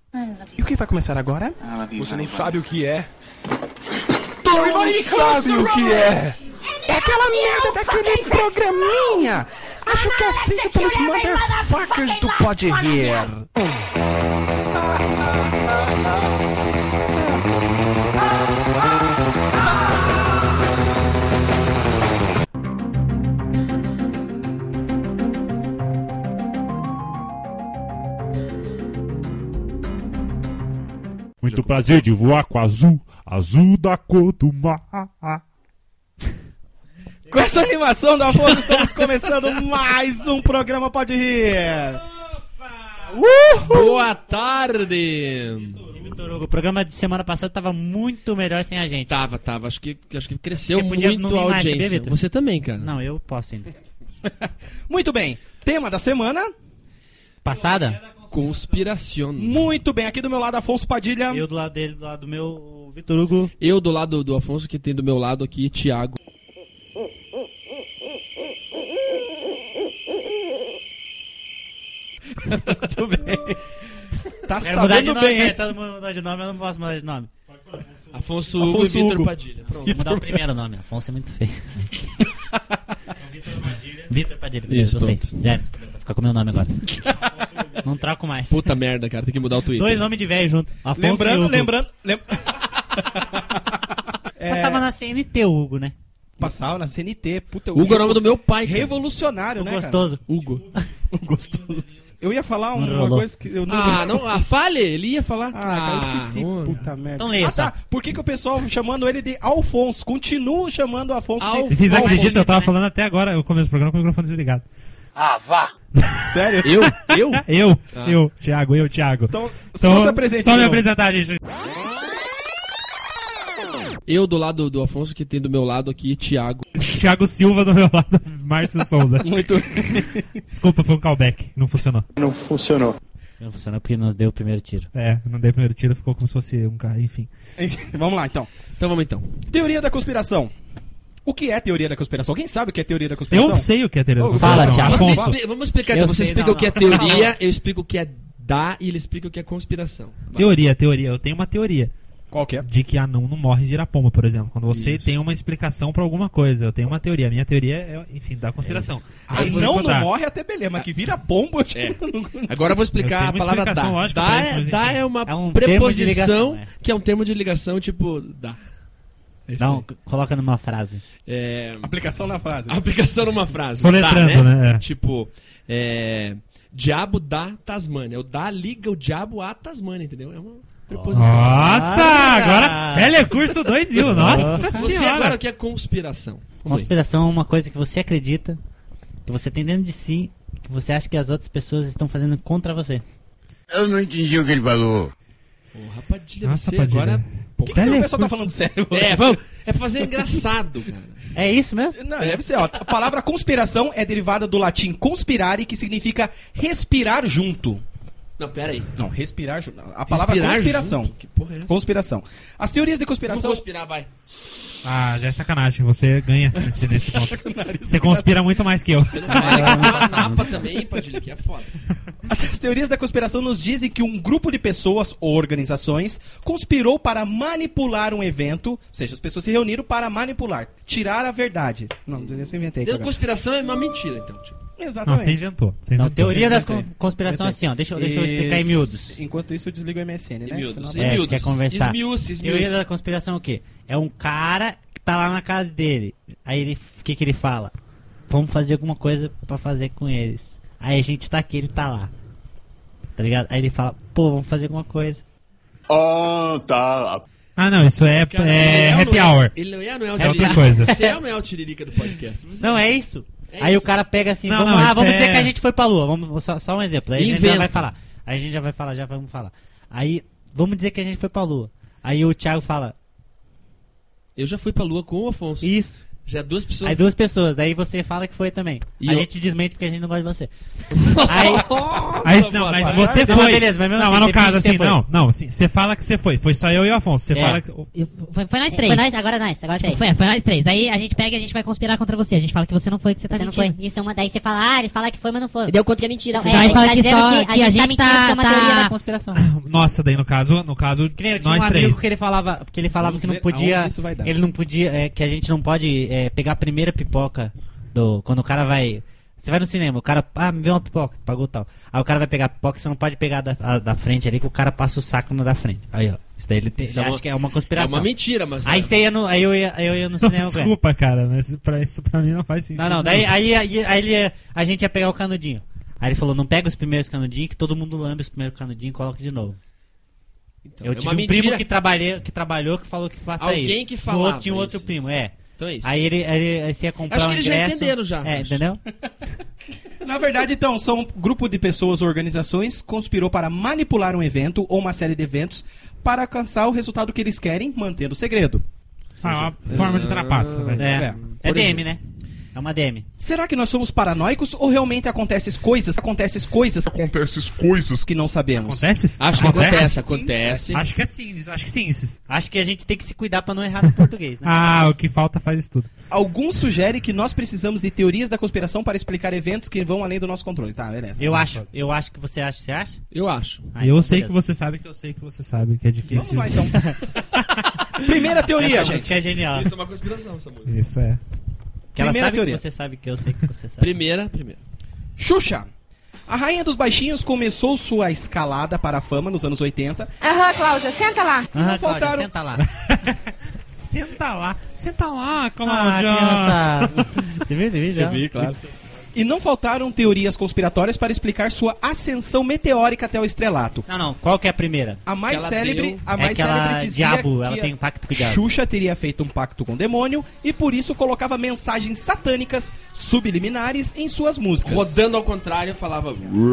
E o que vai começar agora? Você não sabe o que é? Todo mundo sabe o que é! É aquela merda daquele programinha! Acho que é feito pelos motherfuckers do Pode Rir. Muito prazer de voar com azul, azul da cor do mar. Com essa animação da Afonso, estamos começando mais um programa Pode Rir. Boa tarde! Vitor Hugo, o programa de semana passada tava muito melhor sem a gente. Tava. Acho que cresceu Você podia muito não vir a mais, audiência. sabia, Vitor? Você também, cara. Não, eu posso ainda. Muito bem, tema da semana. Passada? Conspiração. Muito bem, aqui do meu lado Afonso Padilha. Eu do lado dele, do lado do meu, o Vitor Hugo. Eu do lado do Afonso, que tem do meu lado aqui, Thiago. Muito bem. Tá Quero mudar de sabendo nome, bem, hein? todo mundo mudar de nome, eu não posso mudar de nome. Afonso Hugo e Afonso Vitor Hugo. Padilha. Pronto. Vou mudar o primeiro nome, Afonso é muito feio. Vitor Padilha, Isso, gostei. pronto. Já era, vai ficar com o meu nome agora. Não troco mais. Puta merda, cara. Tem que mudar o Twitter. Dois nomes de velho junto. Afonso e Hugo. Lembrando. Passava na CNT o Hugo, né? Passava na CNT. Puta, Hugo é o nome do meu pai, cara. revolucionário, O né, gostoso. Hugo. cara? Gostoso. Eu ia falar uma Enrolou. coisa que eu não... Fale, ele ia falar. cara, eu esqueci. mano. Puta merda. Então leia só. Tá. Por que o pessoal chamando ele de Alfonso? Continua chamando o Afonso Al- de... Vocês Alfonso, acreditam? Eu tava né? falando até agora, eu começo o programa com o microfone desligado. Sério? Eu? Eu, Thiago. Então, só se apresente. Só me de novo. apresentar, gente. Eu do lado do Afonso, que tem do meu lado aqui, Thiago. Thiago Silva do meu lado, Márcio Souza. Muito... Desculpa, foi um callback, não funcionou. Não funcionou. Não funcionou porque nos deu o primeiro tiro. É, não dei o primeiro tiro, ficou como se fosse um carro, enfim. Vamos lá, então. Então vamos então. Teoria da conspiração. O que é teoria da conspiração? Quem sabe o que é teoria da conspiração? Eu sei o que é teoria da Fala, conspiração. Thiago. Afonso. Vamos explicar Eu então. Você sei, explica não, o que é não. teoria, eu explico o que é dar e ele explica o que é conspiração. Teoria. Eu tenho uma teoria Qual que é? de que anão não morre de irapomba, por exemplo. Quando você Isso. tem uma explicação pra alguma coisa, eu tenho uma teoria. A minha teoria é, enfim, da conspiração. Aí Eu vou não contar. morre até beleza, mas que vira pombo... eu já É. não- Agora eu vou Eu explicar tenho a uma palavra explicação dar. lógica pra isso, mas Dar enfim. é uma É um termo de preposição, ligação, é. que é um termo de ligação, tipo, dá. É isso Não, aí. coloca numa frase. É, Aplicação na frase. aplicação numa frase. Soletrando, Dá, né? É. Tipo, diabo da Tasmânia. O dá liga o diabo à Tasmânia, entendeu? É uma preposição. Nossa, Ah! agora Telecurso 2000, nossa Você senhora. agora o que é conspiração? Vamos aí. Conspiração é uma coisa que você acredita, que você tem dentro de si, que você acha que as outras pessoas estão fazendo contra você. Eu não entendi o que ele falou. Porra, Padilha, Nossa, você Padilha. agora... O que o pessoal tá falando sério? É pra fazer engraçado, cara. É isso mesmo? Não, deve ser, ó. A palavra conspiração é derivada do latim conspirare, que significa respirar junto. Não, pera aí. Não, respirar junto. A palavra Respirar conspiração. junto? Que porra é essa? Conspiração. As teorias de Vamos conspiração... conspirar, vai. Ah, já é sacanagem, você ganha nesse ponto. Você conspira muito mais que eu. Você não vai aqui na Napa também, Padilha, que é foda. As teorias da conspiração nos dizem que um grupo de pessoas ou organizações conspirou para manipular um evento, ou seja, as pessoas se reuniram para manipular, tirar a verdade. Não, eu inventei. Deu Agora. conspiração é uma mentira, então. Tipo. Não, Exatamente. você inventou. Não, teoria da Inventei. conspiração é Inventei. assim, ó. Deixa eu explicar em miúdos. Enquanto isso, eu desligo o MSN, né? Miúdos. Senão- É, você quer conversar. Esmiúce. Teoria da conspiração é o quê? É um cara que tá lá na casa dele. Aí ele, o que ele fala? Vamos fazer alguma coisa pra fazer com eles. Aí a gente tá aqui, ele tá lá. Tá ligado? Aí ele fala, pô, vamos fazer alguma coisa. Tá. Ah, não, isso é, Cara, happy hour. Ele não é o É outra coisa. Você é ou não é o tiririca do podcast? Você Não, é isso. É Aí isso. o cara pega assim, Não, vamos não, lá, isso vamos é- dizer que a gente foi pra lua. Vamos, só um exemplo. Aí a gente já Inventa. vai falar. Aí a gente já vai falar, já vamos falar. Aí, vamos dizer que a gente foi pra lua. Aí o Thiago fala, Eu já fui pra lua com o Afonso. isso. Já 2 pessoas. Aí 2 pessoas, daí você fala que foi também. E a eu- gente desmente porque a gente não gosta de você. Aí, não, mas você Não, foi. mas beleza, mas mesmo não, assim, mas no você caso, finge que assim, você foi. não, você fala que você foi. Foi só eu e o Afonso. Você É. fala que. Foi nós 3. Foi nós, agora nós, agora três. Foi nós 3. Aí a gente pega e a gente vai conspirar contra você. A gente fala que você não foi, que você tá Você não mentindo. foi. Isso é uma. Daí você fala, eles falaram que foi, mas não foram. Deu conta que é mentira. Então, Então, aí ele fala tá que dizendo só que que a gente mentindo, que é uma teoria da Conspiração. Nossa, daí no caso Que nem eu tinha nós um amigo 3. que ele falava, porque ele falava Vamos que não ver podia, aonde isso vai dar. ele não podia, que a gente não pode pegar a primeira pipoca quando o cara vai, você vai no cinema, o cara, me vê uma pipoca, pagou tal. Aí o cara vai pegar a pipoca, você não pode pegar da frente ali, que o cara passa o saco no da frente. Aí, ó, isso daí ele Isso é acha uma- que é uma É conspiração. uma mentira, mas... Aí você ia no, aí eu ia no cinema com ele. Desculpa, cara, mas isso pra mim não faz sentido. Não, daí a gente ia pegar o canudinho. Aí ele falou, não pega os primeiros canudinhos, que todo mundo lambe os primeiros canudinhos e coloca de novo. Então, Eu é tive uma um mentira. primo que trabalhou que falou que faça isso. Alguém que O falava outro tinha um outro isso. primo, Então é isso. Aí ele você ia comprar Acho um que eles já ingresso. entenderam já, acho. Entendeu? Na verdade, então, são um grupo de pessoas ou organizações conspirou para manipular um evento ou uma série de eventos para alcançar o resultado que eles querem, mantendo o segredo. Uma forma de trapaça, velho. É Por DM, né? É uma DM. Será que nós somos paranoicos ou realmente acontecem coisas que não sabemos? Acontece? Acho que acontece. Acho que é sim, acho que sim. Acho que a gente tem que se cuidar pra não errar no português, né? O que falta faz isso tudo. Alguns sugerem que nós precisamos de teorias da conspiração para explicar eventos que vão além do nosso controle. Tá, beleza. Eu acho que você acha. Você acha? Eu acho. Ah, eu então sei beleza. que você sabe que eu sei que você sabe que é difícil. Vamos lá, então. Primeira teoria, Essa música gente. é genial. Isso é uma conspiração, essa música. Isso é. Que ela Primeira sabe teoria. que você sabe que eu sei que você sabe. Primeira. Xuxa. A rainha dos baixinhos começou sua escalada para a fama nos anos 80. Aham, Cláudia, senta lá. Ah, Não faltaram- Cláudia, senta lá. Senta lá, Cláudia. criança. Você viu esse vídeo? já? claro. E não faltaram teorias conspiratórias para explicar sua ascensão meteórica até o estrelato. Não. Qual que é a primeira? A mais Que ela célebre, deu- a mais que ela célebre dizia diabo, que ela tem um pacto com o diabo. Xuxa teria feito um pacto com o demônio e por isso colocava mensagens satânicas subliminares em suas músicas. Rodando ao contrário, eu falava...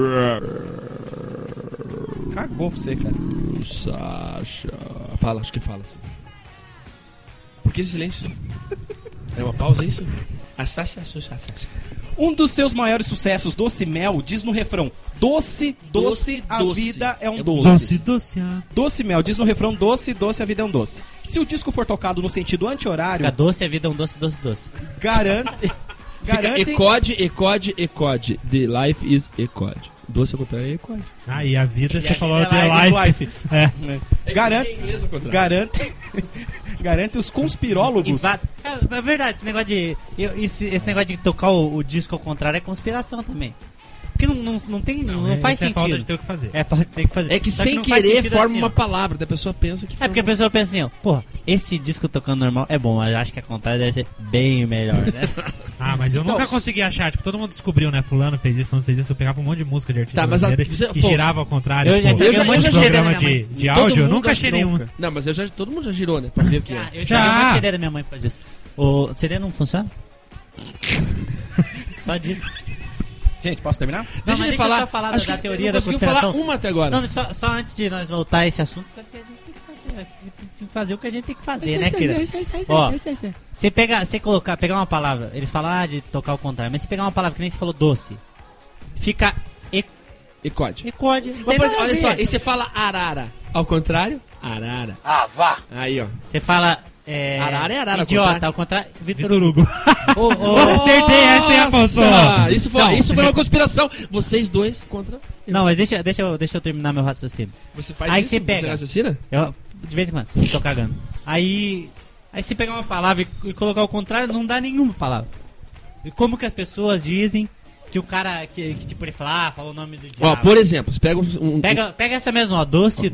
Cagou pra você, cara. Sasha... Fala, acho que fala assim. Por que esse silêncio? É uma pausa isso? A Sasha. Um dos seus maiores sucessos, Doce Mel, diz no refrão: Doce, doce, a doce. vida é um É doce. Doce. Doce Mel, diz no refrão: Doce, doce, a vida é um doce. Se o disco for tocado no sentido anti-horário, Fica doce, a vida é um doce. garante... Ecode. The life is ecode. Doce ao contrário é ecode. E a vida você falou é The Life. É. Garante... Em inglês ao contrário. Garante os conspirólogos. É verdade, esse negócio de. Esse negócio de tocar o disco ao contrário é conspiração também. Porque não tem. Não faz isso é sentido. falta de ter o que fazer. É falta de ter que fazer. É que Só sem não faz querer sentido forma assim, uma ó. palavra, da pessoa pensa que... É porque a pessoa pensa assim, ó, porra, esse disco tocando normal é bom, mas eu acho que a contrário deve ser bem melhor, né? Mas eu nunca Então, consegui achar. Tipo, todo mundo descobriu, né? Fulano fez isso. Eu pegava um monte de música de artista Tá, mas brasileiro você- que pô, girava ao contrário. eu já pô. estraguei um monte de programa CD da minha de Todo áudio, eu mundo nunca acha achei que nenhum. Não, mas todo mundo já girou, né? Pra ver o que é. Eu já vi um monte Já. de CD da minha mãe por causa disso. O CD não funciona? Só disso. Gente, posso terminar? Deixa mas ele falar. eu só falar Acho da que teoria não da conseguiu conspiração. falar uma até agora. Não, só antes de nós voltar a esse assunto, acho que a gente tem que fazer, né? Tem que fazer o que a gente tem que fazer, né, querida? Ó, você pegar uma palavra, eles falam de tocar ao contrário, mas se pegar uma palavra que nem você falou doce, fica Ecode. ecode. Mas, por exemplo, olha só, e você fala arara. Ao contrário, arara. Ah, vá. Aí, ó. Você fala Arara é arara, ao idiota, ao contrário, Vitor Hugo. Ô, Acertei essa, hein, Afonso? Nossa, Isso foi Não. uma conspiração. Vocês dois contra... Não, mas deixa eu terminar meu raciocínio. Você faz Aí isso? você pega. Você raciocina? Eu, de vez em quando, tô cagando. Aí você pegar uma palavra e colocar o contrário, não dá nenhuma palavra. E como que as pessoas dizem que o cara, que tipo, ele fala, falou o nome do diabo. Ó, por exemplo, você pega um... Pega essa mesma, ó, doce,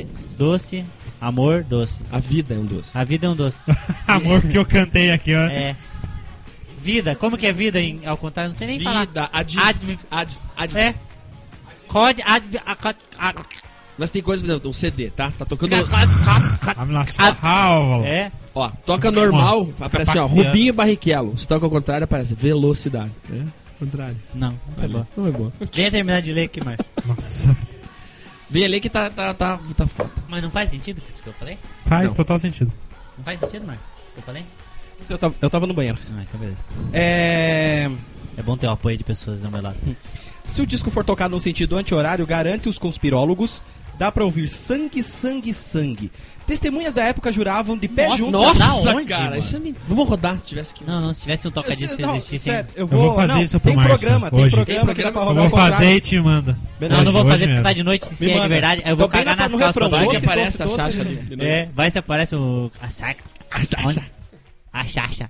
amor, doce. A vida é um doce. A vida é um doce. Amor, porque eu cantei aqui, ó. É. Vida, como que é vida ao contrário? Não sei nem falar. Vida, É. Code, Mas tem coisa, por exemplo, um CD, tá? Tá tocando... I'm na sua aula. É. Ó, toca normal, aparece, ó, passeando. Rubinho Barrichello. Se toca ao contrário, aparece velocidade. É? Contrário. Não, é bom. Não é bom. Venha terminar de ler aqui, Márcio. Nossa. Vem ali que tá foda. Mas não faz sentido isso que eu falei? Faz Não. total sentido. Não faz sentido, Márcio? Isso que eu falei? Eu tava no banheiro. Ah, então beleza. É bom ter o apoio de pessoas do meu lado. Se o disco for tocado no sentido anti-horário, garante os conspirólogos, dá pra ouvir sangue, sangue, sangue. Testemunhas da época juravam de pé juntos. Nossa, onde, cara, mano? isso é Vamos rodar se tivesse que. Não, se tivesse um toca-disco Não, existisse... sério, eu vou fazer não, isso pro tem Márcio programa, hoje. tem programa que dá pra Eu rodar vou ao contrário. fazer e te manda. Não, não vou Hoje fazer porque mesmo. tá de noite, se Me é de manda. verdade, aí eu vou Tô bem cagar nas no calças refrão, pra Vai baixo. que doce, aparece a doce, Xaxa doce. ali. É, vai se aparece o... A saca. Onde? A Xaxa.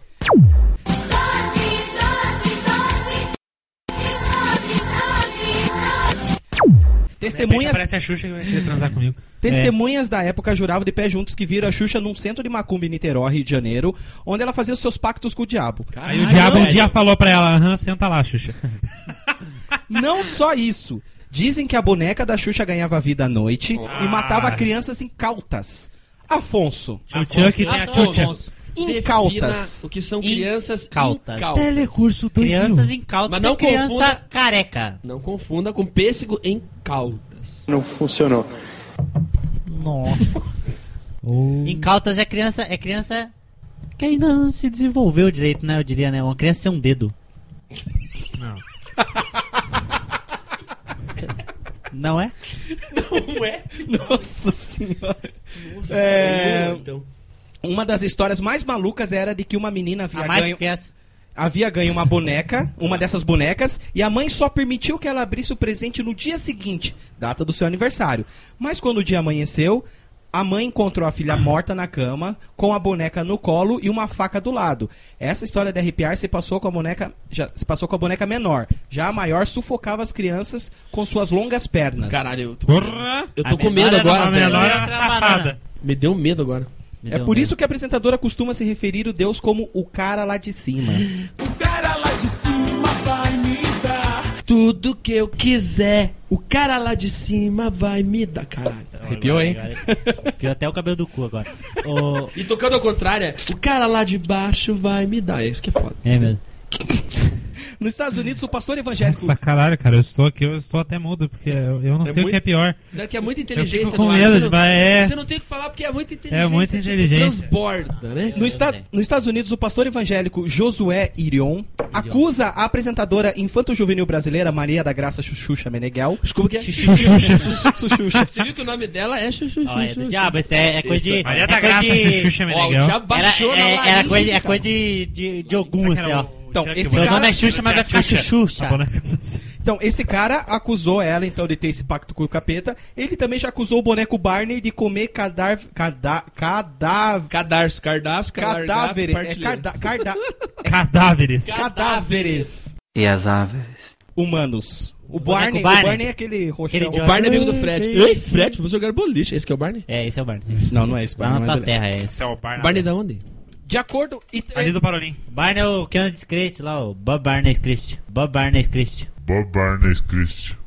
Testemunhas, Parece a Xuxa que vai querer transar comigo. testemunhas da época juravam de pé juntos que viram a Xuxa num centro de macumba em Niterói, Rio de Janeiro, onde ela fazia os seus pactos com o diabo. Aí o diabo um dia falou pra ela, aham, senta lá, Xuxa. Não só isso. Dizem que a boneca da Xuxa ganhava vida à noite e matava crianças incautas. Afonso. O Chuck tem a Xuxa. Incautas. O que são crianças Incautas. Telecurso 2000. Crianças incautas Mas não e criança confunda- careca. Não confunda com pêssego em caudas. Não funcionou. Nossa. Incautas é criança que ainda não se desenvolveu direito, né? Eu diria, né? Uma criança sem um dedo. Não. Não é? Não é? Nossa senhora. Então. Uma das histórias mais malucas era de que uma menina havia ganho uma boneca, uma dessas bonecas, e a mãe só permitiu que ela abrisse o presente no dia seguinte, data do seu aniversário. Mas quando o dia amanheceu, a mãe encontrou a filha morta na cama, com a boneca no colo e uma faca do lado. Essa história de arrepiar se passou com a boneca menor. Já a maior sufocava as crianças com suas longas pernas. Caralho, Porra! eu A tô com menor medo era agora, uma A velho. menor Era era outra safada. banana. Me deu medo agora. Me É deu por medo. isso que a apresentadora costuma se referir a Deus como o cara lá de cima. Tudo que eu quiser, o cara lá de cima vai me dar. Caralho. Arrepiou, hein? Arrepiou até o cabelo do cu agora. Ô, E tocando ao contrário, o cara lá de baixo vai me dar. É isso que é foda. é mesmo. Nos Estados Unidos, o pastor evangélico... Nossa, caralho, cara, eu estou aqui, eu estou até mudo, porque eu não sei o muito- que é pior. É que é muita Eu inteligência fico com no ar. medo Você de... não- É, Você não tem o que falar porque é muita inteligência. É muita tipo, inteligência. Transborda, né? Nos Estados Unidos, o pastor evangélico Josué Irion acusa a apresentadora infanto-juvenil brasileira Maria da Graça Xuxa Meneghel. Como que é? Xuxa. Xuxa. Você viu que o nome dela é Xuxa. Ó, é do diabo, isso é coisa de... Maria é da coisa Graça, de- Xuxa Ó, o Meneghel. diabo baixou na Era laringe, coisa, é cara. coisa de Ogum, assim, ó. Então, esse Seu cara- nome é Xuxa, mas vai ficar Xuxa. A boneca- Então, esse cara acusou ela, então, de ter esse pacto com o capeta. Ele também já acusou o boneco Barney de comer cadáveres... Cadarço, cardaço, Cadáveres. Cadáveres. Cadáveres E as aves? humanos. O boneco Barney, Barney. o Barney é aquele roxão. Aquele O Barney é amigo do Fred. Ei, Fred, vamos jogar boliche. Esse que é o Barney? É, esse é o Barney. sim. Não, não é esse Lá Barney. na não é tua dele. terra, é. Esse é o Barney. Barney da onde? De acordo... Ali do Parolim. Barney é o Kennedy Christ lá, o Bob Barney Christ. Bob Barney Christ. Bob Barnes Christ.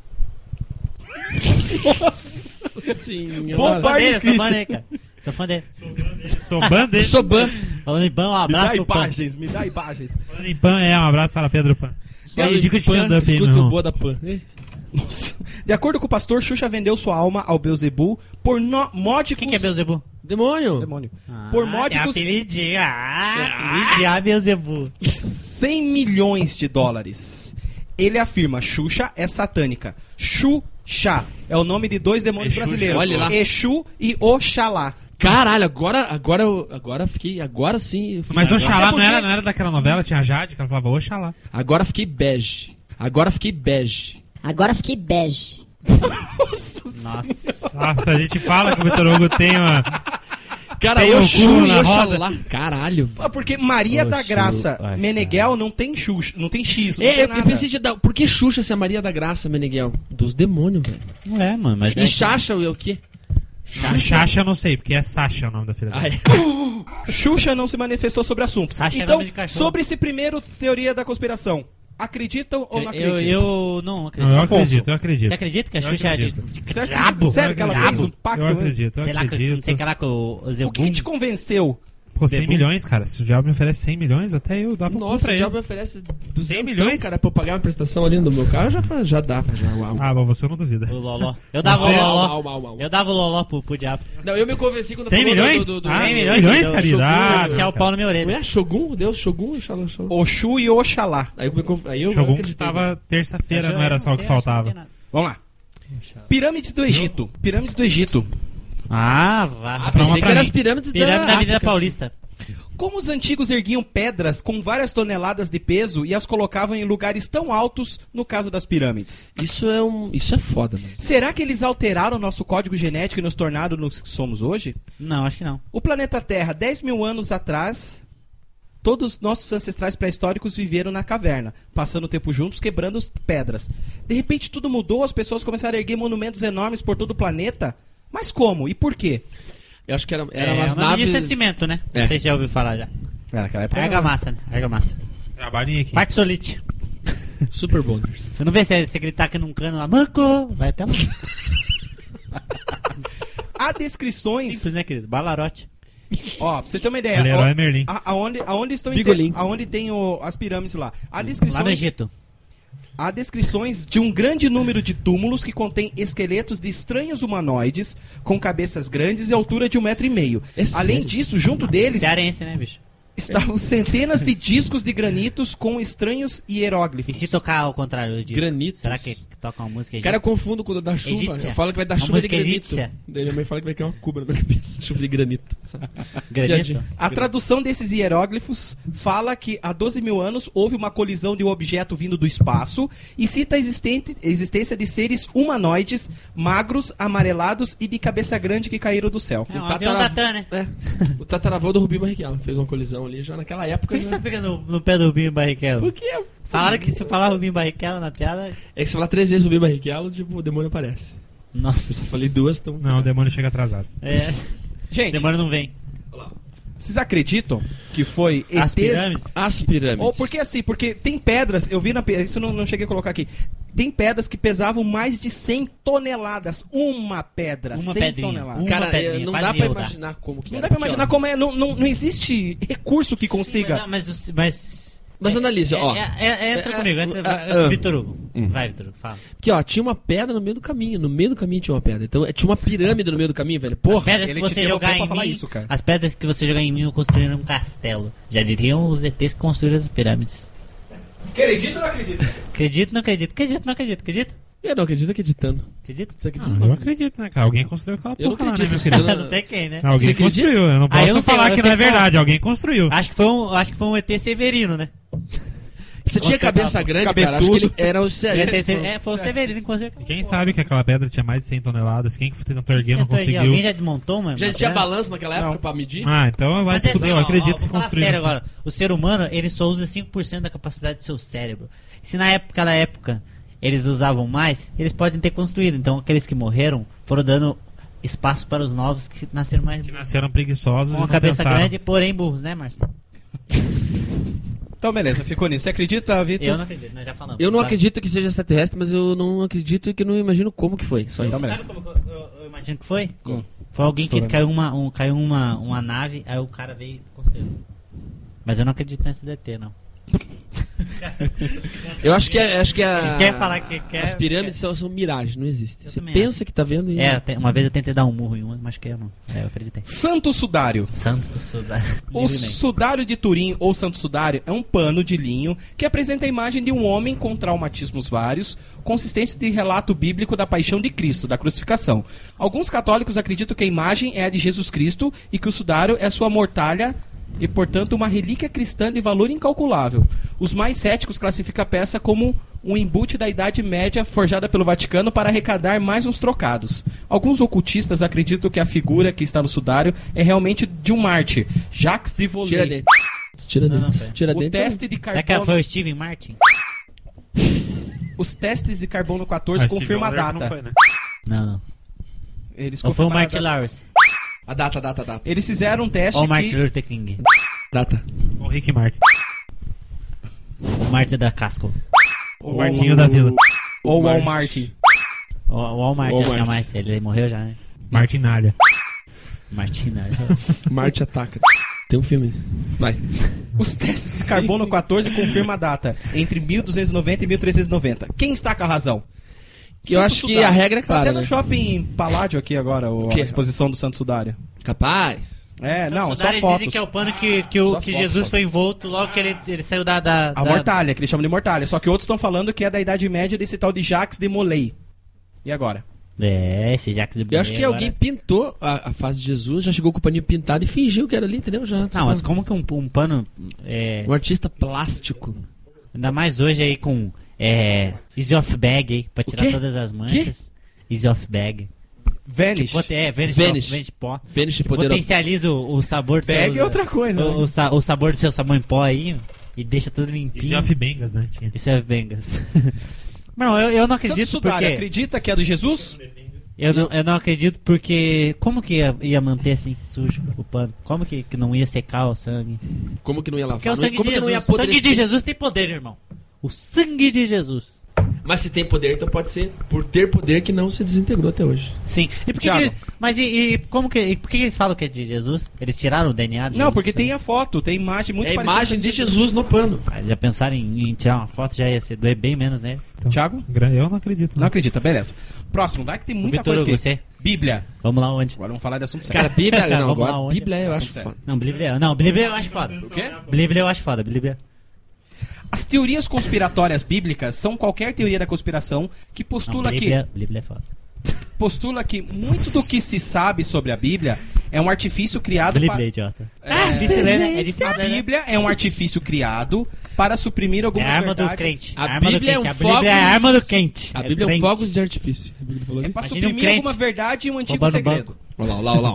Sim. Bob Sou fã Barney dele, sou fã Christ. dele, cara. Sou fã dele. Sou ban dele. Sou ban. Falando em Ban, um Me dá abraço pro Pan. imagens, me dá imagens. Falando em Pan, um abraço para Pedro Pan. E aí, dica de Pan, stand-up aí, meu escuta o irmão. boa da Pan. Nossa. De acordo com o pastor, Xuxa vendeu sua alma ao Beelzebub por módicos... Quem que é Beelzebub? Demônio. Demônio. Por módicos Apelidinho. Apelidinho Beelzebub. 100 milhões de dólares. Ele afirma, Xuxa é satânica. Xuxa é o nome de dois demônios Exu, brasileiros. olha lá. Exu e Oxalá. Caralho, agora fiquei. Agora sim. eu fiquei- Mas agora, Oxalá Até porque- não era daquela novela, tinha a Jade, que ela falava Oxalá. agora fiquei bege. Agora fiquei bege. Agora fiquei bege. Nossa. Nossa, a gente fala que o Vitor Hugo tem uma... Cara, Tem o Oxu cu e na Oxalá. Caralho. Ah, porque Maria da Oxu, Graça ai, Meneghel não tem Xuxa, não tem X, não É, tem eu nada. pensei de dar. Por que Xuxa se é Maria da Graça, Meneghel? Dos demônios, velho. Não é, mano, mas E Xaxa é o quê? Xaxa eu não sei, porque é Sasha o nome da filha dela. Xuxa não se manifestou sobre o assunto. Sasha é Então, nome de cachorro. sobre esse primeiro teoria da conspiração, acreditam ou não eu, acreditam? eu não acredito. Não, eu Afonso. acredito, eu acredito. Você acredita que a Eu Xuxa é de... acredito. Você acredita? Diabo? Sério que ela Diabo. fez um pacto? Eu acredito, eu Sei lá, acredito. não sei que lá com o O Zebum. que te convenceu? Pô, 100 milhões, cara. Se o diabo me oferece 100 milhões, até eu dava um cu Nossa, pra o ele. diabo me oferece 200 100 milhões? cara, pra eu pagar uma prestação ali no meu carro, já dava. Já, uau. Ah, mas você não duvida. O Loló. Eu dava o Você- Loló. Eu dava o Loló pro diabo. Não, eu me convenci quando 100 falou milhões? do 100 milhões, milhões, cara? Shogun, Irado, enfiar o cara. pau na minha Não orelha. é Shogun? Deus, Shogun, Xalá. Oxu e Oxalá. Aí eu Shogun que acreditei, estava né? terça-feira, não era só o que faltava. Vamos lá. Pirâmides do Egito. Pirâmides do Egito. Ah, vá. Ah, Pra pensei que mim. eram as pirâmides Pirâmide da Avenida África. Paulista. Como os antigos erguiam pedras com várias toneladas de peso e as colocavam em lugares tão altos no caso das pirâmides? Isso é foda, mano. Será que eles alteraram nosso código genético e nos tornaram no que somos hoje? Não, acho que não. O planeta Terra, 10 mil anos atrás, todos nossos ancestrais pré-históricos viveram na caverna, passando o tempo juntos, quebrando pedras. De repente tudo mudou, as pessoas começaram a erguer monumentos enormes por todo o planeta. Mas como? E por quê? Eu acho que eram O umas nome naves... disso é cimento, né? É. Não sei se já ouviu falar já. Naquela época Argamassa, né? Argamassa. Trabalhem aqui. Quartzolite. Super bonders. Você não vê se você gritar aqui num cano lá, manco, vai até lá. há descrições... Simples, né, querido? Balarote. Ó, pra você ter uma ideia. Ele é ó, herói Merlin. aonde estão Bigolim. aonde tem as pirâmides lá? Há descrições, Lá no Egito. há descrições de um grande número de túmulos que contém esqueletos de estranhos humanoides com cabeças grandes e altura de 1,5 metro. É Além sério? disso, junto deles Cearense, né, bicho? estavam centenas de discos de granitos com estranhos hieróglifos. E se tocar ao contrário disso? Granitos. Será que toca uma música Cara, eu egípcia? confundo quando dá chuva. Egípcia. Eu falo que vai dar Uma chuva de música granito. egípcia. Daí minha mãe fala que vai cair uma cuba na minha cabeça. Chuva de granito. sabe? Granito? Piadinha. A tradução desses hieróglifos fala que há 12 mil anos houve uma colisão de um objeto vindo do espaço e cita a existência de seres humanoides, magros, amarelados e de cabeça grande que caíram do céu. É um avião da TAM, né? É. O tataravô do Rubinho Barrichello fez uma colisão ali já naquela época. Por que você já... tá pegando no pé do Rubinho Barrichello? Por quê? Falaram que se falar Rubinho Barrichello na piada... É que se falar 3 vezes Rubinho Barrichello, tipo, o demônio aparece. Nossa. Eu falei 2, então... Não, o demônio chega atrasado. É, Gente, demora não vem. vocês acreditam que foi As ETs? pirâmides? As pirâmides. Ou porque assim, porque tem pedras, eu vi isso eu não cheguei a colocar aqui. Tem pedras que pesavam mais de 100 toneladas. Uma pedra, Uma 100 pedrinha. toneladas. Uma Cara, pedrinha, não quase dá pra eu dá. imaginar como que Não era. dá pra Aqui, imaginar ó. como é. Não existe recurso que consiga. Mas analisa, ó. Entra comigo, entra, Vitor Hugo. Vai, Vitor Hugo, fala. Porque, ó, tinha uma pedra no meio do caminho. No meio do caminho tinha uma pedra. Então, tinha uma pirâmide no meio do caminho, velho. As Porra. pedras ele que te você interrompeu jogar pra em falar mim, isso, cara. as pedras que você jogar em mim, eu construíram um castelo. Já diriam os ETs que construíram as pirâmides. Acredita ou não acredita? Acredito, não acredito. Acredito, não acredito. Acredito? Eu não acredito acreditando. Acredito? Você acredita? Ah, eu acredito, né, cara? Alguém construiu aquela Eu não porra lá, né, acredito. meu querido? Eu não sei quem, né? Alguém Você acredita? construiu. Eu não posso eu não sei, falar eu que sei não é qual- verdade. Alguém construiu. Acho que foi um ET Severino, né? Você tinha cabeça grande, cara. Acho que Cabeçudo. ele era o Severino. Foi o Severino que construiu. E quem sabe que aquela pedra tinha mais de 100 toneladas? Quem que tentou erguer não conseguiu? Alguém já desmontou, mano? Já existia balanço naquela época pra medir? Ah, então vai Mas se é fuder. assim, Eu ó, acredito vou que falar construiu. sério assim. agora. O ser humano, ele só usa 5% da capacidade do seu cérebro. Se naquela época eles usavam mais, eles podem ter construído. Então aqueles que morreram foram dando espaço para os novos que nasceram mais Que nasceram preguiçosos com e uma não cabeça pensaram. grande, porém burros, né, Márcio? Então, beleza, ficou nisso. Você acredita, Vitor? Eu não acredito, nós já falamos. Eu não Tá? acredito que seja extraterrestre, mas eu não acredito que não imagino como que foi. Só Então, isso. beleza. Sabe como eu imagino que foi? Foi alguém que caiu uma nave, aí o cara veio e construiu. Mas eu não acredito nesse DT, não. Eu acho que Quer falar que quer? as pirâmides são miragem, não existem. Eu Você também pensa que tá vendo e... Uma vez eu tentei dar um murro em uma, mas que eu não. Eu acreditei. Santo Sudário. Santo Sudário. O sudário de Turim, ou Santo Sudário, é um pano de linho que apresenta a imagem de um homem com traumatismos vários, consistência de relato bíblico da paixão de Cristo, da crucificação. Alguns católicos acreditam que a imagem é a de Jesus Cristo e que o sudário é sua mortalha e, portanto, uma relíquia cristã de valor incalculável. Os mais céticos classificam a peça como um embute da Idade Média forjada pelo Vaticano para arrecadar mais uns trocados. Alguns ocultistas acreditam que a figura que está no sudário é realmente de um mártir, Jacques de Volney. Tira Não, dentes. pera. Tira O dentes. teste de Será que carbono... foi o Steven Martin? Os testes de carbono 14 confirmam a data. Não foi, né? Não. Eles Ou foi o confirmaram a Martin data. Lawrence? A data. Eles fizeram um teste Ou o Martin que... Luther King? Data. O Rick Martin. O Martin da Casco? O Martinho da Vila. Ou o Walmart. O Walmart, acho que é Walmart. mais. Ele morreu já, né? Martinalha. Martin, né? Marte ataca. Tem um filme. Vai. Os testes de carbono 14 confirmam a data, entre 1290 e 1390. Quem está com a razão? Eu Santo acho que Sudário. a regra é Tá clara, até no né? shopping Paládio aqui agora, a quê? exposição do Santo Sudário. Capaz. Não, só Sudário fotos. dizem que é o pano que Só Jesus fotos. foi envolto logo que ele saiu da A mortalha, que eles chamam de mortalha. Só que outros estão falando que é da Idade Média desse tal de Jacques de Molay. E agora? Esse Jacques de Eu acho que agora. alguém pintou a face de Jesus, já chegou com o paninho pintado e fingiu que era ali, entendeu? Já, Não, mas como que um pano... Um artista plástico. Ainda mais hoje aí com easy off bag aí, pra tirar quê? todas as manchas. Easy off bag. Vanish. Vanish pó. Vênus Que poderoso. potencializa o sabor do Bag seu... é outra coisa, O, né? o sabor do seu sabão em pó aí e deixa tudo Easy limpinho. of Bengas, né? Tinha. Isso é Vengas. Não, eu não Santo acredito Sudário, porque... acredita que é do Jesus? Eu não acredito porque... Como que ia manter assim, sujo, o pano? Como que não ia secar o sangue? Como que não ia lavar? Porque é o sangue Como de que não ia Jesus. O sangue de apodrecer? Jesus tem poder, irmão. O sangue de Jesus. Mas se tem poder, então pode ser por ter poder que não se desintegrou até hoje. Sim. E por que, Thiago. eles... Mas como que... E por que eles falam que é de Jesus? Eles tiraram o DNA de Não, Jesus? porque tem a foto, tem imagem muito É a parecida imagem com de Jesus no pano. Ah, já pensaram em tirar uma foto, já ia ser doer bem menos nele. Então, Thiago? Eu não acredito. Não acredita, beleza. Próximo, vai que tem muita Vitor coisa Hugo, aqui. você? Bíblia. Vamos lá onde? Agora vamos falar de assunto sério. Cara, Bíblia... Não, Vamos lá, agora onde? Bíblia eu acho Assunto sério. foda. Bíblia eu acho foda. O quê? Bíblia eu acho foda, Bíblia. As teorias conspiratórias bíblicas são qualquer teoria da conspiração que postula Bíblia é foda. que muito do que se sabe sobre a Bíblia é um artifício criado Bíblia, idiota. É, Difícil ler, né? É difícil a ler, né? Bíblia é um artifício criado para suprimir É algumas a arma do verdades. crente. A arma do Bíblia é crente. um A Bíblia é a fogos- arma do crente. A Bíblia é um crente. fogos de artifício. A Bíblia falou É isso? para Imagina um suprimir crente alguma verdade e um antigo roubando segredo. banco. Olha lá.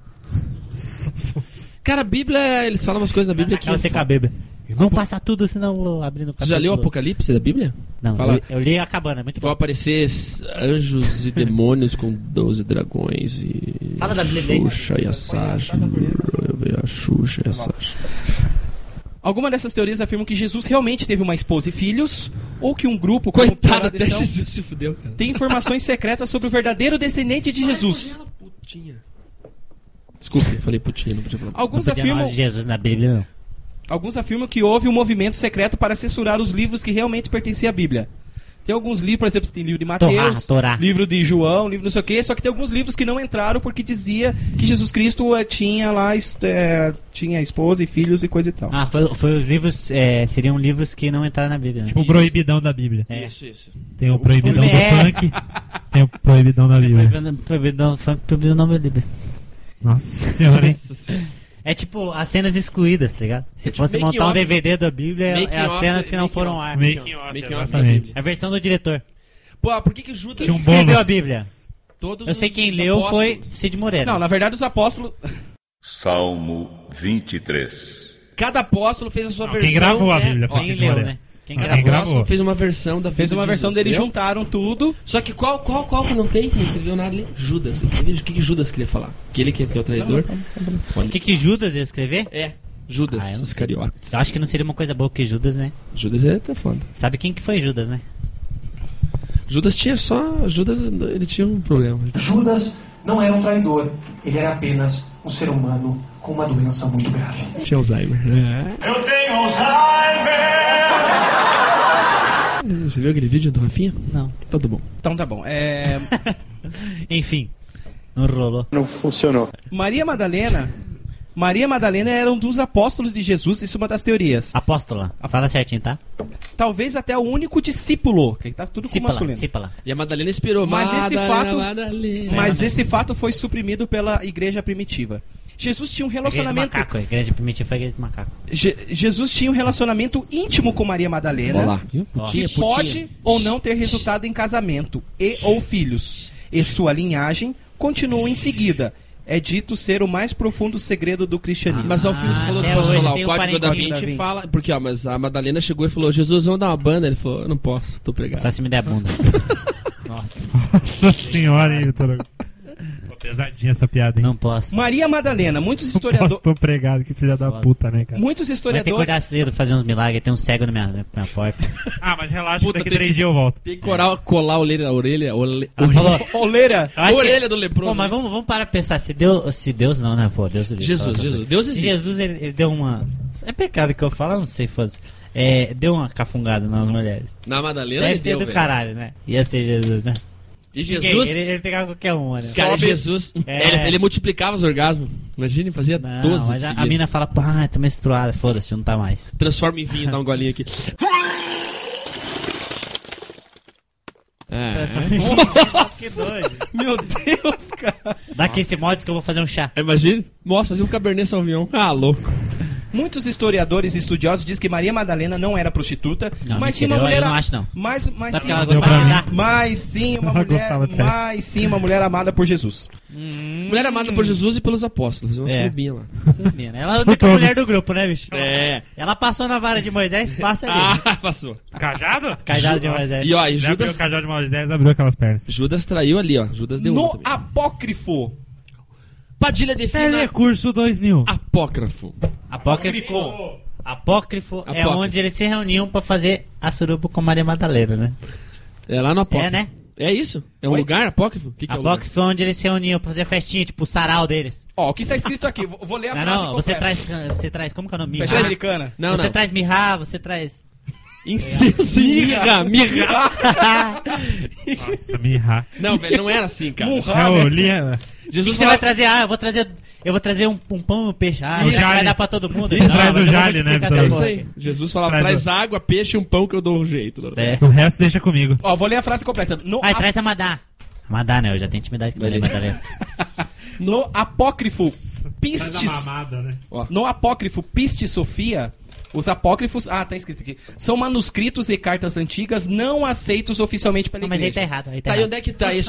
Cara, a Bíblia, eles falam umas coisas na Bíblia que... Ela seca a Bíblia. Não passa tudo, senão eu vou abrir no Você já leu o Apocalipse da Bíblia? Não, Fala. eu li a cabana, muito Vão bom. aparecer anjos e demônios com 12 dragões e... Fala da Bíblia aí. Xuxa e a Sasha. Eu vejo a Xuxa e a Sasha. Algumas dessas teorias afirmam que Jesus realmente teve uma esposa e filhos, ou que um grupo como Coitado, até tradição Jesus se fudeu, cara. tem informações secretas sobre o verdadeiro descendente de Jesus. Putinha. Desculpa, eu falei putinha, não podia falar. Alguns Não podia falar afirmam, de Jesus na Bíblia, não. alguns afirmam que houve um movimento secreto para censurar os livros que realmente pertenciam à Bíblia. Tem alguns livros, por exemplo, tem livro de Mateus, Torá. livro de João, livro não sei o quê, só que tem alguns livros que não entraram porque dizia que Jesus Cristo tinha lá tinha esposa e filhos e coisa e tal. Ah, foi os livros, seriam livros que não entraram na Bíblia. Né? Tipo o proibidão da Bíblia. É. Isso. Tem o proibidão do É. funk, tem o proibidão da Bíblia. Proibido funk, proibido nome da Bíblia. Nossa senhora, hein? É tipo as cenas excluídas, tá ligado? Se tipo fosse making montar um off. DVD da Bíblia, Making é as off, cenas que não making foram off. ao ar. Making Making off, off, exatamente. A versão do diretor. Pô, por que Judas... Tinha um Escreveu bônus. a Bíblia. Todos Eu sei os quem leu apóstolos- foi Cid Moreira. Não, na verdade os apóstolos... Salmo 23. Cada apóstolo fez a sua versão. Quem gravou a né? Bíblia foi Quem Cid leu, Moreira. né? Quem Cada Quem gravou. gravou? apóstolo fez uma versão da vida Fez uma de versão Jesus, dele, entendeu? juntaram tudo. Só que qual que não tem, que não escreveu nada ali? Judas. O que Judas queria falar? Aquele que é o traidor? O que Judas ia escrever? É, Judas, Ah, eu não os sei. cariotas. Eu acho que não seria uma coisa boa que Judas, né? Judas é até foda. Sabe quem que foi Judas, né? Judas tinha só... Judas, ele tinha um problema. Judas não era um traidor, ele era apenas um ser humano com uma doença muito grave. Tinha Alzheimer. Eu tenho Alzheimer! Você viu aquele vídeo do Rafinha? Não. Tudo bom. Então tá bom. Enfim, não rolou. Não funcionou. Maria Madalena era um dos apóstolos de Jesus, isso é uma das teorias. Apóstola. Fala certinho, tá? Talvez até o único discípulo, que tá tudo com masculino. Cípala. E a Madalena inspirou. Mas esse Madalena. esse fato foi suprimido pela igreja primitiva. Jesus tinha um Igreja do relacionamento macaco. A igreja primitiva foi a igreja do macaco. Jesus tinha um relacionamento íntimo com Maria Madalena, Olha lá, viu? Ó. que Putinha. pode ou não ter resultado em casamento e ou filhos. E sua linhagem continua em seguida. É dito ser o mais profundo segredo do cristianismo. Mas ó, o filho que você falou do até pastor hoje lá, tem o um Código da parentinho. Vinci fala... Porque, ó, mas a Madalena chegou e falou, Jesus, vamos dar uma banda? Ele falou, eu não posso, tô pregado. Só se me der a bunda. Nossa. Nossa senhora, hein, Vitor Hugo? Pesadinha essa piada, hein? Não posso. Maria Madalena, muitos historiadores... Tô pregado, que filha da puta, né, cara? Muitos Vai ter que historiadores... acordar cedo, fazer uns milagres. Tem um cego na minha porta. Ah, mas relaxa, Puta, daqui tem 3 dias eu volto. Tem que colar a orelha. Ela falou... Oleira. Eu acho que- Orelha do leproso. Pô, mas vamos parar pra pensar. Se Deus não, né? Pô, Deus do livro. Jesus. Deus Se existe. Jesus, ele deu uma... É pecado que eu falo, eu não sei, foda-se. Deu uma cafungada nas mulheres. Na Madalena Deve ele ser deu, do velho. caralho, né? Ia ser Jesus, né? E Ninguém, Jesus... ele pegava qualquer uma, né? Cara, Jesus... É. Ele multiplicava os orgasmos. Imagina, fazia Não, 12. mas a seguidos. mina fala, pá, tô menstruada, foda-se, não tá mais. Transforma em vinho, dá um golinho aqui. Que doido. Meu Deus, cara. Dá aqui esse mods que eu vou fazer um chá. Imagina, mostra, fazia um Cabernet Sauvignon. Ah, louco. Muitos historiadores e estudiosos dizem que Maria Madalena não era prostituta, Não, mas sim mentira, uma mulher... eu não acho, não. Mas Sabe sim, que ela Deu gostava pra de mim. dar? mas sim uma Ela mulher... gostava de sexo. Mas sim uma mulher amada por Jesus. Mulher amada por Jesus e pelos apóstolos. Uma É. surubinha lá. Sabia, né? Ela é a única mulher do grupo, né, bicho? É. Ela passou na vara de Moisés, passa ali. Ah, passou. Cajado? Cajado de Moisés. E ó, e Já abriu o Judas, cajado de Moisés, abriu aquelas pernas. Judas traiu ali, ó. Judas deu uma No também. apócrifo. Padilha defina Telecurso 2000. apócrifo. Apócrifo é Apócrifo. onde eles se reuniam pra fazer a suruba com Maria Madalena, né? É lá no apócrifo. É, né? É isso? É um Oi? lugar apócrifo? O que é o lugar? Apócrifo é onde eles se reuniam pra fazer a festinha, tipo o sarau deles. Ó, o que tá escrito aqui, vou ler a Não, frase não, você completa. traz, como que é o nome? Festa Mirra. americana. Não, Você não. traz mirra, você traz... Incenso e mirra. Nossa, mirra. Não, velho, não era assim, cara. É o Lia... O que Jesus você vai falava... trazer? Ah, eu vou trazer um pão e um peixe. Ah, O já vai jale. dar pra todo mundo. Você traz o jale, né, Vitor? É isso aí. Jesus falava, Traz traz água, peixe e um pão que eu dou um jeito. É. O resto deixa comigo. Ó, vou ler a frase completa. Ai, traz a Madá. A Madá, né? Eu já tenho intimidade com ele, Madalena. No apócrifo Faz a Pistis... mamada, né? No apócrifo Pistis Sofia, os apócrifos... Ah, tá escrito aqui. São manuscritos e cartas antigas não aceitos oficialmente pela Não, mas aí igreja. tá errado. Aí tá Tá, e errado. onde é que tá isso?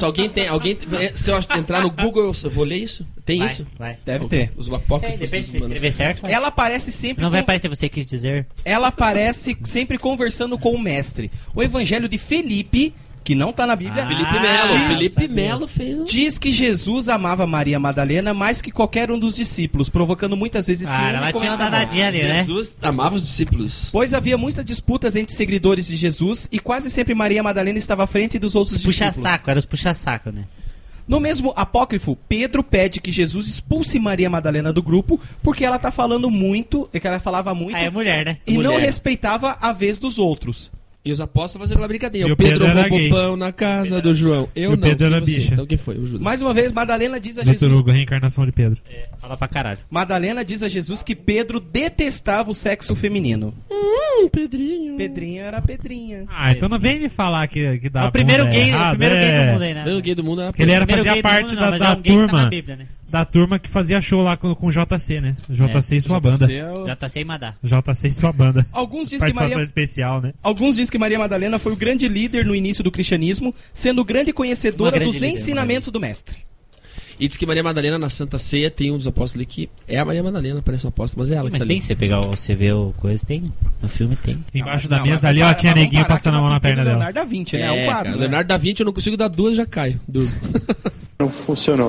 Se eu entrar no Google, eu vou ler isso? Tem Vai, isso? vai. Deve ter. Os Sei, apócrifos depende dos se humanos. escrever certo. vai. Ela aparece sempre... Senão vai com- parecer você quis dizer. Ela aparece sempre conversando com o mestre. O evangelho de Felipe, que não tá na Bíblia, Ah, Felipe Melo. sim. Felipe Sabia. Melo fez um... diz que Jesus amava Maria Madalena mais que qualquer um dos discípulos, provocando muitas vezes Ah, ciúme ela e tinha uma começando- danadinha ali, né? Jesus amava os discípulos. Pois havia muitas disputas entre seguidores de Jesus e quase sempre Maria Madalena estava à frente dos outros discípulos. Puxa-saco, era os puxa-saco, né? No mesmo apócrifo, Pedro pede que Jesus expulse Maria Madalena do grupo porque ela tá falando muito, que ela falava muito Ah, é mulher, né? e não mulher. respeitava a vez dos outros. E os apóstolos faziam aquela brincadeira. E O o Pedro Pedro era roubou gay. pão na casa do João. Eu E o não, Pedro sei era você. bicha. Então quem foi? O Judas. Mais uma vez, Madalena diz a Vitor Jesus... Hugo, reencarnação de Pedro. Fala pra caralho. Madalena diz a Jesus que Pedro detestava o sexo feminino. Pedrinho. Pedrinha era Pedrinha. Ah, então não vem me falar que dá É o primeiro bunda gay, errado, o primeiro gay do mundo aí, O né? primeiro gay do mundo era Ele era, Primeiro fazia gay do parte mundo, não, mas da é um gay que tá na turma. Bíblia, né? Da turma que fazia show lá com o JC, né? JC e sua banda. Já tá sem Madá. JC e sua banda. Alguns dizem que Participação Maria... especial, né? Alguns dizem que Maria Madalena foi o grande líder no início do cristianismo, sendo grande conhecedora Uma grande dos líder, ensinamentos do mestre. E diz que Maria Madalena na Santa Ceia tem um dos apóstolos ali que é a Maria Madalena, parece um apóstolo, mas é ela Mas que tá tem, ali. você pegar você vê o coisa, tem. No filme tem. Embaixo Não, da mas mesa ali, ó, tinha vamos neguinho parar passando que a mão na pintura perna do dela. Leonardo da Vinci, né? É um quadro, cara, né? Leonardo da Vinci eu não consigo dar duas, já caio. Durmo. Não funcionou.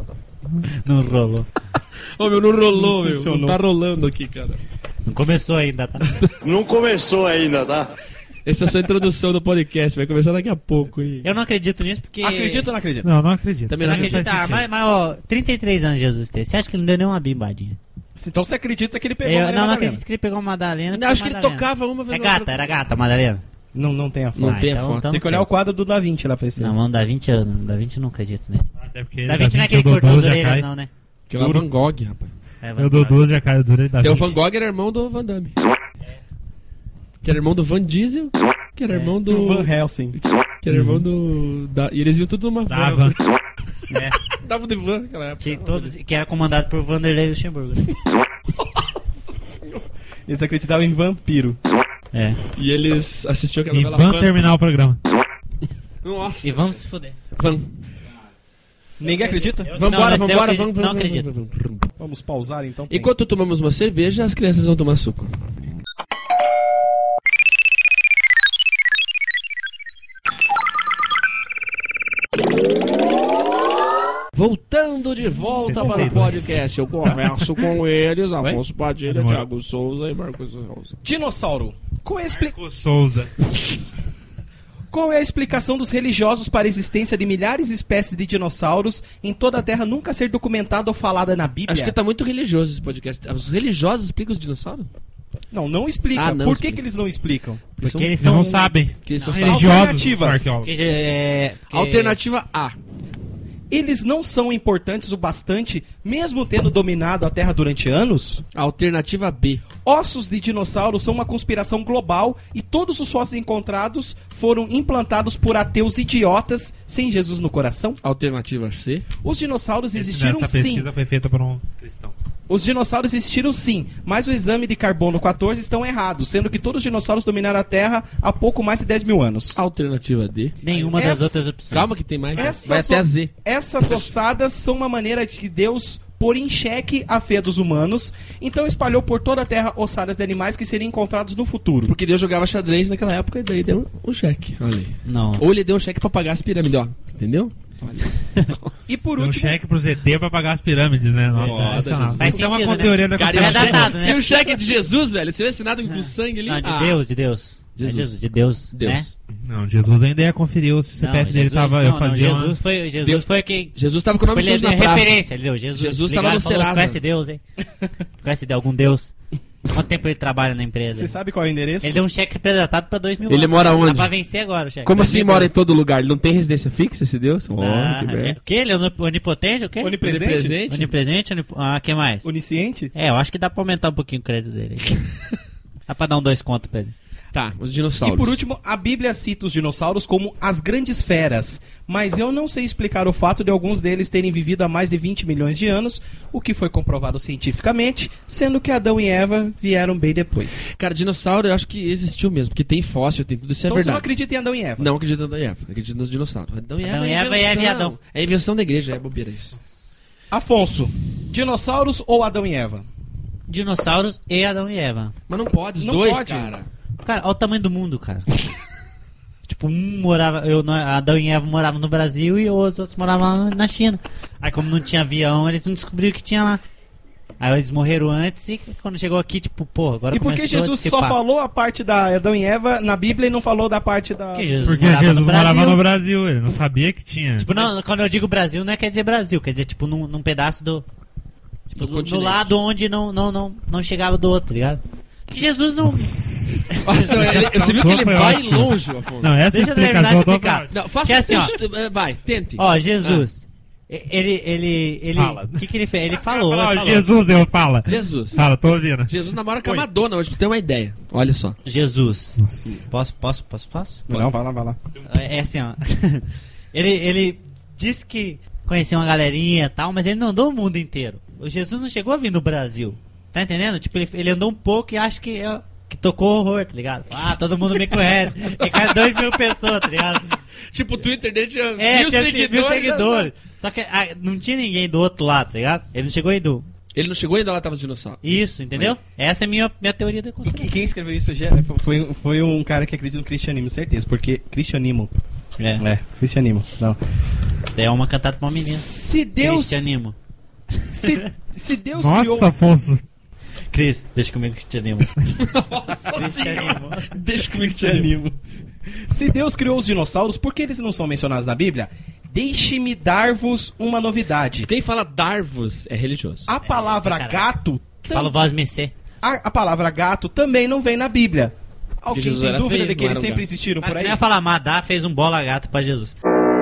Não rolou. Ô meu, não rolou, Não meu. funcionou. Não tá rolando aqui, cara. Não começou ainda, tá? Não começou ainda, tá? Essa é a sua introdução do podcast, vai começar daqui a pouco. E... Eu não acredito nisso porque... Acredita ou não acredita? Não, não acredito. Também Não não acredito. faz Ah, sentido. mas ó, 33 anos Jesus teve. Você acha que ele não deu nenhuma bimbadinha? Então você acredita que ele pegou Eu, Maria não Madalena? acredito que ele pegou uma Madalena. Não, acho que ele Madalena. tocava uma vez. É gata, era gata, a Madalena. Não tem a foto. Não tem a foto. então Tem que olhar o quadro do Da Vinci lá pra esse. Não, mano, Da Vinci eu não acredito nele. Até porque Da Vinci não é aquele eu que dou cortou as duas, já orelhas, cai. não, né? Que é o Van Gogh, rapaz. É, Eu dou duas, já cai dura e dá Tem o 20. Van Gogh, era irmão do Van Damme. Que era irmão do Van Diesel. Que era irmão do... Do Van Helsing. Que era irmão do... E eles iam tudo numa van. Dava. É, Dava de van naquela época. que era comandado por Vanderlei Luxemburgo. Né? Eles acreditavam em vampiro. É. E eles assistiam aquela E novela vamos Van. terminar o programa. Nossa. E vamos se fuder. Van. Ninguém acredita? Vambora, Não, vambora, eu vamos. não acredito. Vamos pausar então. tem. Enquanto tomamos uma cerveja, as crianças vão tomar suco. Voltando de volta para o 72. podcast. Eu converso com eles, Afonso Padilha, Demora. Thiago Souza e Marcos Souza. Dinossauro. Qual é a Marco Souza. Qual é a explicação dos religiosos para a existência de milhares de espécies de dinossauros em toda a Terra nunca ser documentada ou falada na Bíblia? Acho que tá muito religioso esse podcast. Os religiosos explicam os dinossauros? Não explica. Ah, não Por que explica. eles não explicam? Porque eles Eles são... não sabem. Que eles são Religiosos, Alternativas. os arqueólogos. porque- Alternativa A. Eles não são importantes o bastante, mesmo tendo dominado a Terra durante anos? Alternativa B. Ossos de dinossauros são uma conspiração global e todos os fósseis encontrados foram implantados por ateus idiotas sem Jesus no coração? Alternativa C. Os dinossauros existiram Essa sim. pesquisa foi feita por um cristão. Os dinossauros existiram sim, mas o exame de carbono 14 estão errados, sendo que todos os dinossauros dominaram a Terra há pouco mais de 10 mil anos. Alternativa D. Nenhuma das Essa- outras opções. Calma que tem mais. Essa Vai até a Z. Essas ossadas são uma maneira de que Deus pôr em xeque a fé dos humanos, então espalhou por toda a Terra ossadas de animais que seriam encontrados no futuro. Porque Deus jogava xadrez naquela época e daí deu um cheque. Olha aí. Não. Ou ele deu um cheque pra pagar as pirâmides, ó. Entendeu? E por Deu um último, cheque pro ZT pra pagar as pirâmides, né? Nossa, Foda, sensacional. Jesus. Faz Isso é uma sentido, né? teoria da Cara, É conspiração. datado, né? E o cheque de Jesus, velho? Você vê assinado com sangue ali? Não, de Ah, Deus, de Deus. Jesus. É Jesus, de Deus. Deus. Né? Não, Jesus ainda ia conferir se o CPF dele tava. Eu fazia uma- Jesus foi quem. Jesus tava com o nome Ele sujo deu na praça. referência, ele deu Jesus. Jesus Obrigado, tava no falou, Serasa. Conhece Deus, hein? Conhece algum Deus? Quanto tempo ele trabalha na empresa? você sabe qual é o endereço? Ele deu um cheque predatado pra 2 mil Ele anos. mora onde? Dá pra vencer agora o cheque. Como assim 2012? mora em todo lugar? Ele não tem residência fixa, esse Deus? Oh, Ah, que bem. o que? Ele é onipotente? O quê? Onipresente? Onipresente? Ah, que mais? Onisciente? É, eu acho que dá pra aumentar um pouquinho o crédito dele. Dá pra dar um 2 conto pra ele. Tá, os dinossauros. E por último, a Bíblia cita os dinossauros como as grandes feras, mas eu não sei explicar o fato de alguns deles terem vivido há mais de 20 milhões de anos, o que foi comprovado cientificamente, sendo que Adão e Eva vieram bem depois. Cara, dinossauro eu acho que existiu mesmo, porque tem fóssil, tem tudo isso, é Então você não verdade. acredita em Adão e Eva? Não acredito em Adão e Eva, acredito nos dinossauros. Adão e Eva, Adão e é Eva e invenção. Eva e Adão. É invenção da igreja, é bobeira isso. Afonso, dinossauros ou Adão e Eva? Dinossauros e Adão e Eva. Mas não pode, os Não dois, pode. cara. Cara, olha o tamanho do mundo, cara. Tipo, um morava. Adão e Eva moravam no Brasil e os outros moravam na China. Aí, como não tinha avião, eles não descobriram o que tinha lá. Aí eles morreram antes e quando chegou aqui, tipo, pô, agora E por que começou a Jesus dissipar. só falou a parte da Adão e Eva na Bíblia e não falou da parte da... Porque Jesus Porque morava Jesus no Brasil. morava no Brasil, ele não sabia que tinha. Tipo, não, quando eu digo Brasil, não quer dizer Brasil, quer dizer, tipo, num pedaço do. Tipo, Do do continente. lado onde não chegava do outro, tá ligado? Que Jesus não. Nossa, você viu que ele Foi vai ótimo. longe, Afonso. Não, essa Deixa eu terminar de explicação eu tô explicar. Não, faça Que assim, ó. vai, tente. Ó, Jesus. Ele. Fala. O que ele fez? Ele falou. Fala, ele ó, falou. Jesus, eu falo. Jesus. Fala, tô ouvindo. Jesus namora com a Madonna hoje, pra você ter uma ideia. Olha só. Jesus. Nossa. Posso? Não, vai lá. É assim, ó. ele disse que conhecia uma galerinha e tal, mas ele não andou o mundo inteiro. O Jesus não chegou a vir no Brasil. Tá entendendo? Tipo, ele andou um pouco e acha que tocou horror, tá ligado? Ah, todo mundo me conhece. Ele conhece 2 mil pessoas, tá ligado? Tipo, o Twitter dele tinha Tinha 1.000 seguidores. Só que não tinha ninguém do outro lado, tá ligado? Ele não chegou aí do... Ele não chegou ainda lá, tava os dinossauros. Isso, entendeu? Essa é a minha teoria da conspiração. Quem escreveu isso foi um cara que acredita no cristianismo, certeza, porque cristianismo. Cristianismo. Não. Isso daí é uma cantada pra uma menina. Se Deus... Cristianismo. Se Deus criou... Nossa, Afonso. Cris, deixa comigo cristianismo. Nossa Cristianismo. Deixa comigo Cristianismo. Se Deus criou os dinossauros, por que eles não são mencionados na Bíblia? Deixe-me dar-vos uma novidade. Quem fala Darvos é religioso. A palavra caralho. gato... Fala voz mecê. A palavra gato também não vem na Bíblia. Alguém Jesus tem era dúvida feio, de que não eles era um sempre gato. existiram Mas por você aí? não ia falar, Madá fez um bola gato pra Jesus.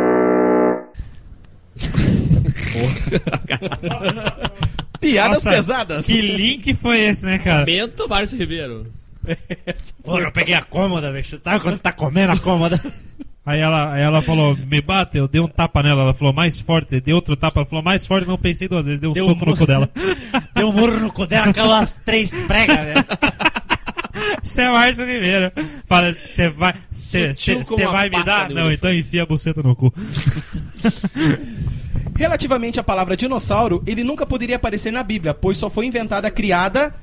Piadas Nossa, pesadas. Que link foi esse, né, cara? Bento Márcio Ribeiro. Pô, eu peguei a cômoda, velho. Sabe quando você tá comendo a cômoda? Aí ela falou, me bate, eu dei um tapa nela. Ela falou, mais forte, dei outro tapa. Ela falou, mais forte, não pensei 2 vezes, deu um Deu soco um no cu dela. Deu um murro no cu dela, caiu umas 3 pregas, velho. Você é Márcio Ribeiro. Fala, você vai, Sutil como você a vai me pata dar? do Não, elefante. então enfia a buceta no cu. Relativamente à palavra dinossauro, ele nunca poderia aparecer na Bíblia, pois só foi inventada criada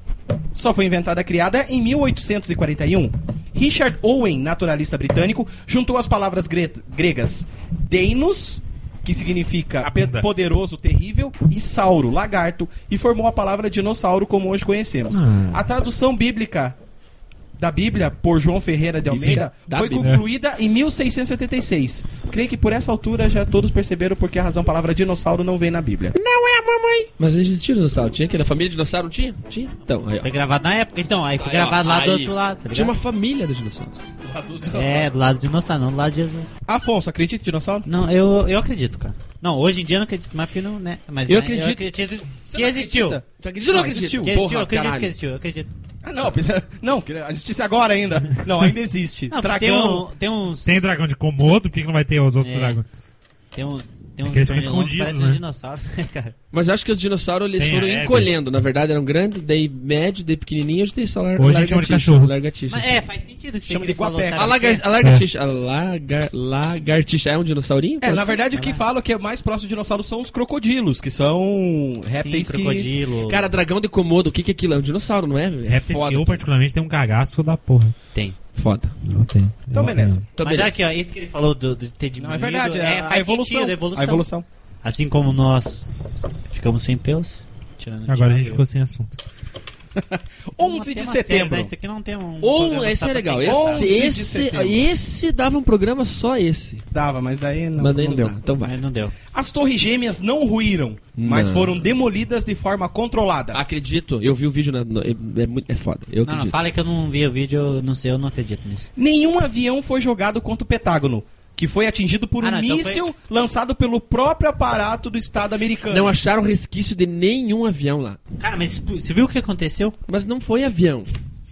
em 1841. Richard Owen, naturalista britânico, juntou as palavras gregas deinos que significa A bunda. poderoso, terrível, e sauro, lagarto, e formou a palavra dinossauro como hoje conhecemos. A tradução bíblica da Bíblia, por João Ferreira de Almeida, Da foi Bíblia. concluída em 1676. Creio que por essa altura já todos perceberam porque a razão palavra dinossauro não vem na Bíblia. Mas existia dinossauro, tinha aqui na família dinossauro, não tinha? Tinha. Então, aí, ó. Foi gravado na época. Então, aí foi Aí, ó, gravado lá do aí. outro lado, tá Tinha uma ligado? família de dinossauros. É, do lado do dinossauro, não do lado de Jesus. Afonso, acredita em dinossauro? Não, eu acredito, cara. Não, hoje em dia eu não acredito mais porque não, né? Mas Eu né, acredito. Você que não existiu. acredita? Você acredita ou não acredita? existiu. Que existiu, Porra, eu acredito caralho. que existiu, eu acredito. Ah, não, que existisse agora ainda. Não, ainda existe. Não, porque Dragão. tem uns. Tem dragão de Komodo, por que não vai ter os outros É. dragões? Tem uns Aqueles ficam pernilongos que escondidos, parecem né? um dinossauro, né, cara? Mas eu acho que os dinossauros eles Tem foram a Hebe. encolhendo. Na verdade eram grandes, daí médio, daí pequenininho, hoje tem só Hoje a gente chama de cachorro. lagartixa. Mas faz sentido isso aí Chama que ele de falou, guapeca. sabe A, por quê? lagartixa, lagartixa é um dinossaurinho? É, na verdade o que falo é que é mais próximo de dinossauro são os crocodilos, que são répteis Sim, que... crocodilo. Cara, dragão de Komodo, o que é aquilo? É um dinossauro, não é? É Répteis foda. que eu particularmente tenho um cagaço da porra. Tem. Foda. Não tem. Então beleza. Então, Mas beleza. aqui, ó, isso que ele falou de ter Não, diminuído... é verdade, faz a evolução. sentido, A evolução. Assim como nós ficamos sem pelos, tirando o Agora a Thiago gente e ficou sem assunto. 11 de setembro. Isso aqui não tem um... Ou programa esse só é pra legal. ser engraçado. 11 de Esse, setembro. esse dava um programa só esse. Dava, mas daí não, Mas daí não não deu. dá. Então vai. Mas não deu. As torres gêmeas não ruíram, mas Não. foram demolidas de forma controlada. Acredito, eu vi o vídeo, é foda. Eu Não, acredito. fala que eu não vi o vídeo, eu não sei, eu não acredito nisso. Nenhum avião foi jogado contra o Pentágono, que foi atingido por um não, então míssil lançado pelo próprio aparato do Estado americano. Não acharam resquício de nenhum avião lá. Cara, mas você viu o que aconteceu? Mas não foi avião.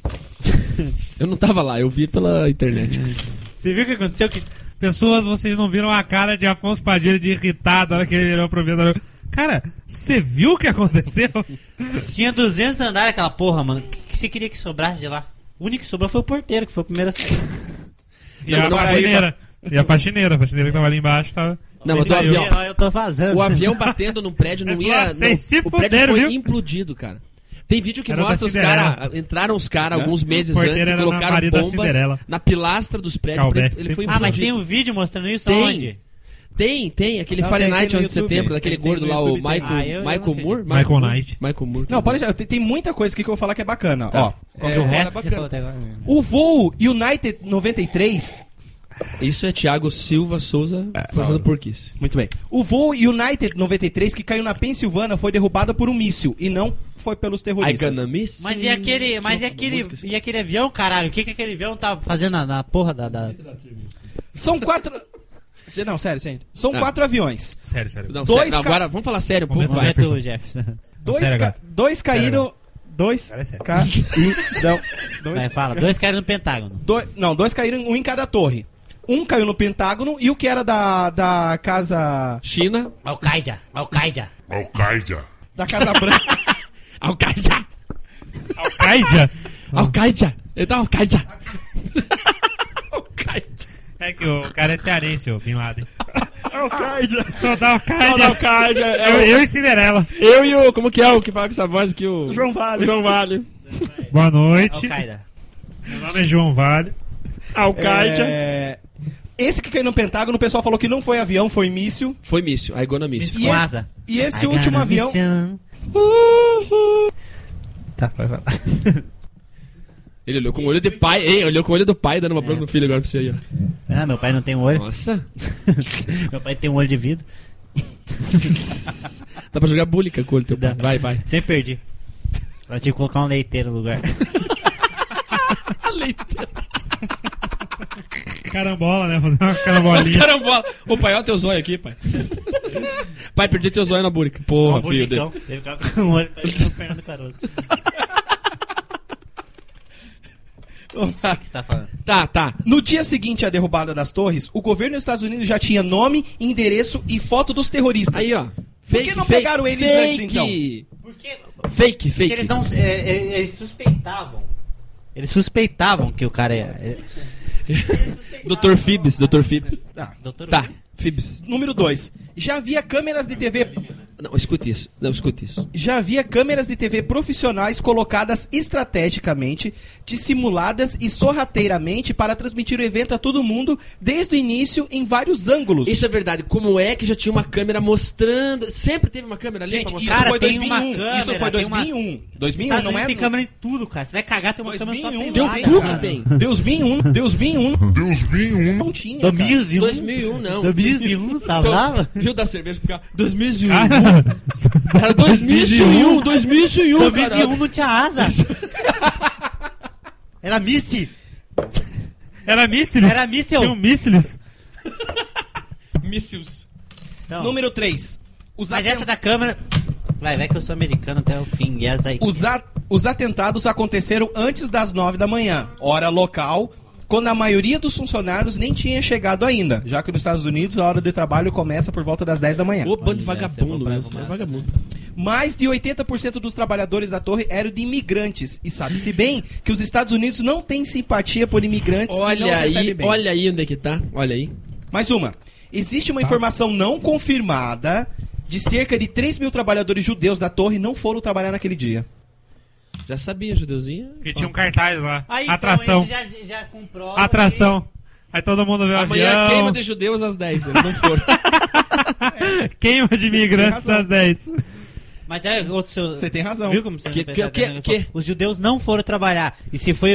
Eu não tava lá, eu vi pela internet. Você viu o que aconteceu? Que Pessoas, vocês não viram a cara de Afonso Padilha de irritado na hora que ele virou pro vendedor. Cara, você viu o que aconteceu? tinha 200 andares aquela porra, mano. O que você queria que sobrasse de lá? O único que sobrou foi o porteiro, que foi o primeiro a sair. E a faxineira. E a faxineira que tava ali embaixo tava. Não, mas o Saiu. avião, Eu tô vazando. o avião batendo num prédio não Ele ia. falou, não, "Vocês se o prédio fuderam, foi viu?" implodido, cara. Tem vídeo que Era da mostra os Cinderela. caras. Entraram os caras alguns meses O porteiro antes e era colocaram marido da bombas Cinderela. na pilastra dos prédios. Calbeck, Pra ele foi sempre. Ah, mas implodido. tem um vídeo mostrando isso Tem. aonde? Tem. Aquele Não, Fahrenheit tem no 11 de YouTube. setembro, daquele Tem gordo no lá, o YouTube, tem. Michael, eu não Michael acredito. Moore. Michael Knight. Michael Moore. Não, pode deixar, tem muita coisa aqui que eu vou falar que é bacana. Tá. Ó, Qual que é o O resto? resto que você falou até agora. o voo United 93... Isso é Thiago Silva Souza fazendo porquice. Muito bem. O voo United 93 que caiu na Pensilvânia foi derrubado por um míssil e não foi pelos I terroristas. gonna miss. Mas e aquele avião, caralho? O que aquele avião tá fazendo na porra da... São 4... Não, sério. São Ah. 4 aviões. Sério. Não, Dois sério, não, ca- agora vamos falar sério um pouco. Momento Vai. Jefferson. Momento Jefferson. Dois caíram... Dois Cara, é sério. caíram... Vai, fala. 2 caíram no Pentágono. Dois caíram, um em cada torre. Um caiu no Pentágono e o que era da casa... China. Al-Qaeda. Al-Qaeda. Da Casa Branca. Al-Qaeda. Al-Qaeda? Al-Qaeda. Ele tá Al-Qaeda. Al-Qaeda. É que o cara é cearense, o Bin Laden. Al-Qaeda. Só dá Al-Qaeda. Só da Al-Qaeda. Eu e Cinderela. Eu e o... Como que é o que fala com essa voz aqui? O João Vale. O João Vale. Boa noite. Al-Qaeda. Meu nome é João Vale. Al-Qaeda. Esse que caiu no Pentágono, o pessoal falou que não foi avião, foi míssil. Foi míssil. I gonna miss. E esse, e esse último avião... Tá, vai falar. Ele olhou com o olho de pai. Ei, olhou com o olho do pai dando uma bronca no filho agora pra você aí, ó. Ah, meu pai não tem um olho. Nossa. Meu pai tem um olho de vidro. Dá pra jogar búlica com o olho do teu pai. Vai. Sempre perdi. Eu tive que colocar um leiteiro no lugar. Carambola, né? Fazer uma carambolinha. Carambola. Ô pai, olha teu zóio aqui, pai. Pai, perdi teu zóio na búlica. Porra, Um filho dele. bonicão. Ele ficava com um olho parecendo o Fernando Caruso. O que você tá falando? Tá. No dia seguinte à derrubada das torres, o governo dos Estados Unidos já tinha nome, endereço e foto dos terroristas. Aí, ó. Por que não pegaram eles antes, então? Porque Fake. eles não. Eles suspeitavam. Eles suspeitavam que o cara é. Dr. Phoebs. Ah, Doutor Tá. Phoebs. número 2. Já havia câmeras de TV... Não, escute isso. Já havia câmeras de TV profissionais colocadas estrategicamente, dissimuladas e sorrateiramente para transmitir o evento a todo mundo desde o início em vários ângulos. Isso é verdade. Como é que já tinha uma câmera mostrando... Sempre teve uma câmera ali pra Gente, mostrar. isso foi tem 2001. uma câmera, Isso foi tem uma- 2001. 2001 Estados não Unidos é... tem câmera em tudo, cara. Você vai cagar, tem uma câmera só 2001 Deu pelada, cu cara. que tem. 2001. não tinha, cara. 2001. 2001 não. 2001, tá brava? Viu da cerveja por cá? 2001. Cara, Era 2001, 2001, 2001 não tinha asa. Era Missy. era mísseis. Era míssil. Tinham mísseis. Mísseis. Então, Número 3. mas essa da câmera... Vai que eu sou americano até o fim. E essa aí... Os atentados aconteceram antes das 9 da manhã, hora local, quando a maioria dos funcionários nem tinha chegado ainda, já que nos Estados Unidos a hora de trabalho começa por volta das 10 da manhã. Ô, bando de Olha, vagabundo essa mesmo. é É vagabundo. Mais de 80% dos trabalhadores da torre eram de imigrantes. E sabe-se bem que os Estados Unidos não têm simpatia por imigrantes e não os recebem bem. Olha aí onde é que tá. Olha aí. Mais uma. Existe uma informação não confirmada de cerca de 3 mil trabalhadores judeus da torre não foram trabalhar naquele dia. Já sabia, judeuzinho. Que tinha um cartaz lá. Aí, então, Atração. ele já comprova Atração. Aí todo mundo vê o Amanhã avião. queima de judeus às 10. Eles não foram. Queima de imigrantes razão. às 10. Mas é outro seu... Você tem razão. Viu como você Que- não que- presta atenção? que- Os judeus não foram trabalhar. E se foi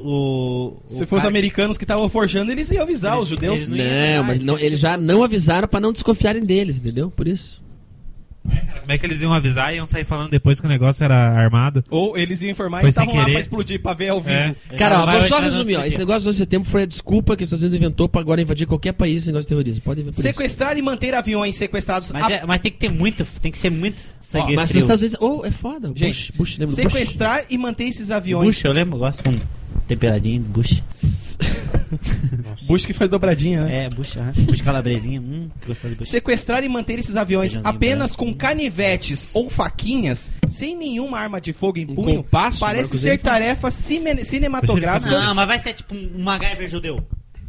Se fosse os americanos que estavam forjando, eles iam avisar os judeus. eles não iam avisar, Não, mas não, eles já não avisaram pra não desconfiarem deles, entendeu? Por isso. Como é que eles iam avisar e iam sair falando depois que o negócio era armado? Ou eles iam informar Foi e estavam sem lá querer. pra explodir, pra ver ao vivo. É. Cara, ó, Vai- vou só vai- resumir, ó. Esse negócio do 11 de setembro foi a desculpa que os Estados Unidos inventou pra agora invadir qualquer país esse negócio de terrorismo. Pode ver por isso. Sequestrar e manter aviões sequestrados. Mas tem que ter muito... Tem que ser muito sangue Mas os frio. Estados Unidos... Oh, é foda. Gente, Bush, lembra do Bush? sequestrar e manter esses aviões. Bush, eu lembro, eu gosto com temperadinho, Bush. Bush que faz dobradinha, né? É, Bush, Bush calabresinha, que gostoso de Bush. Sequestrar e manter esses aviões Feijãozinho apenas com canivetes ou faquinhas, sem nenhuma arma de fogo em punho, compasso, parece Marcos, ser ele fala. tarefa cinematográfica. Não, mas vai ser tipo um MacGyver judeu.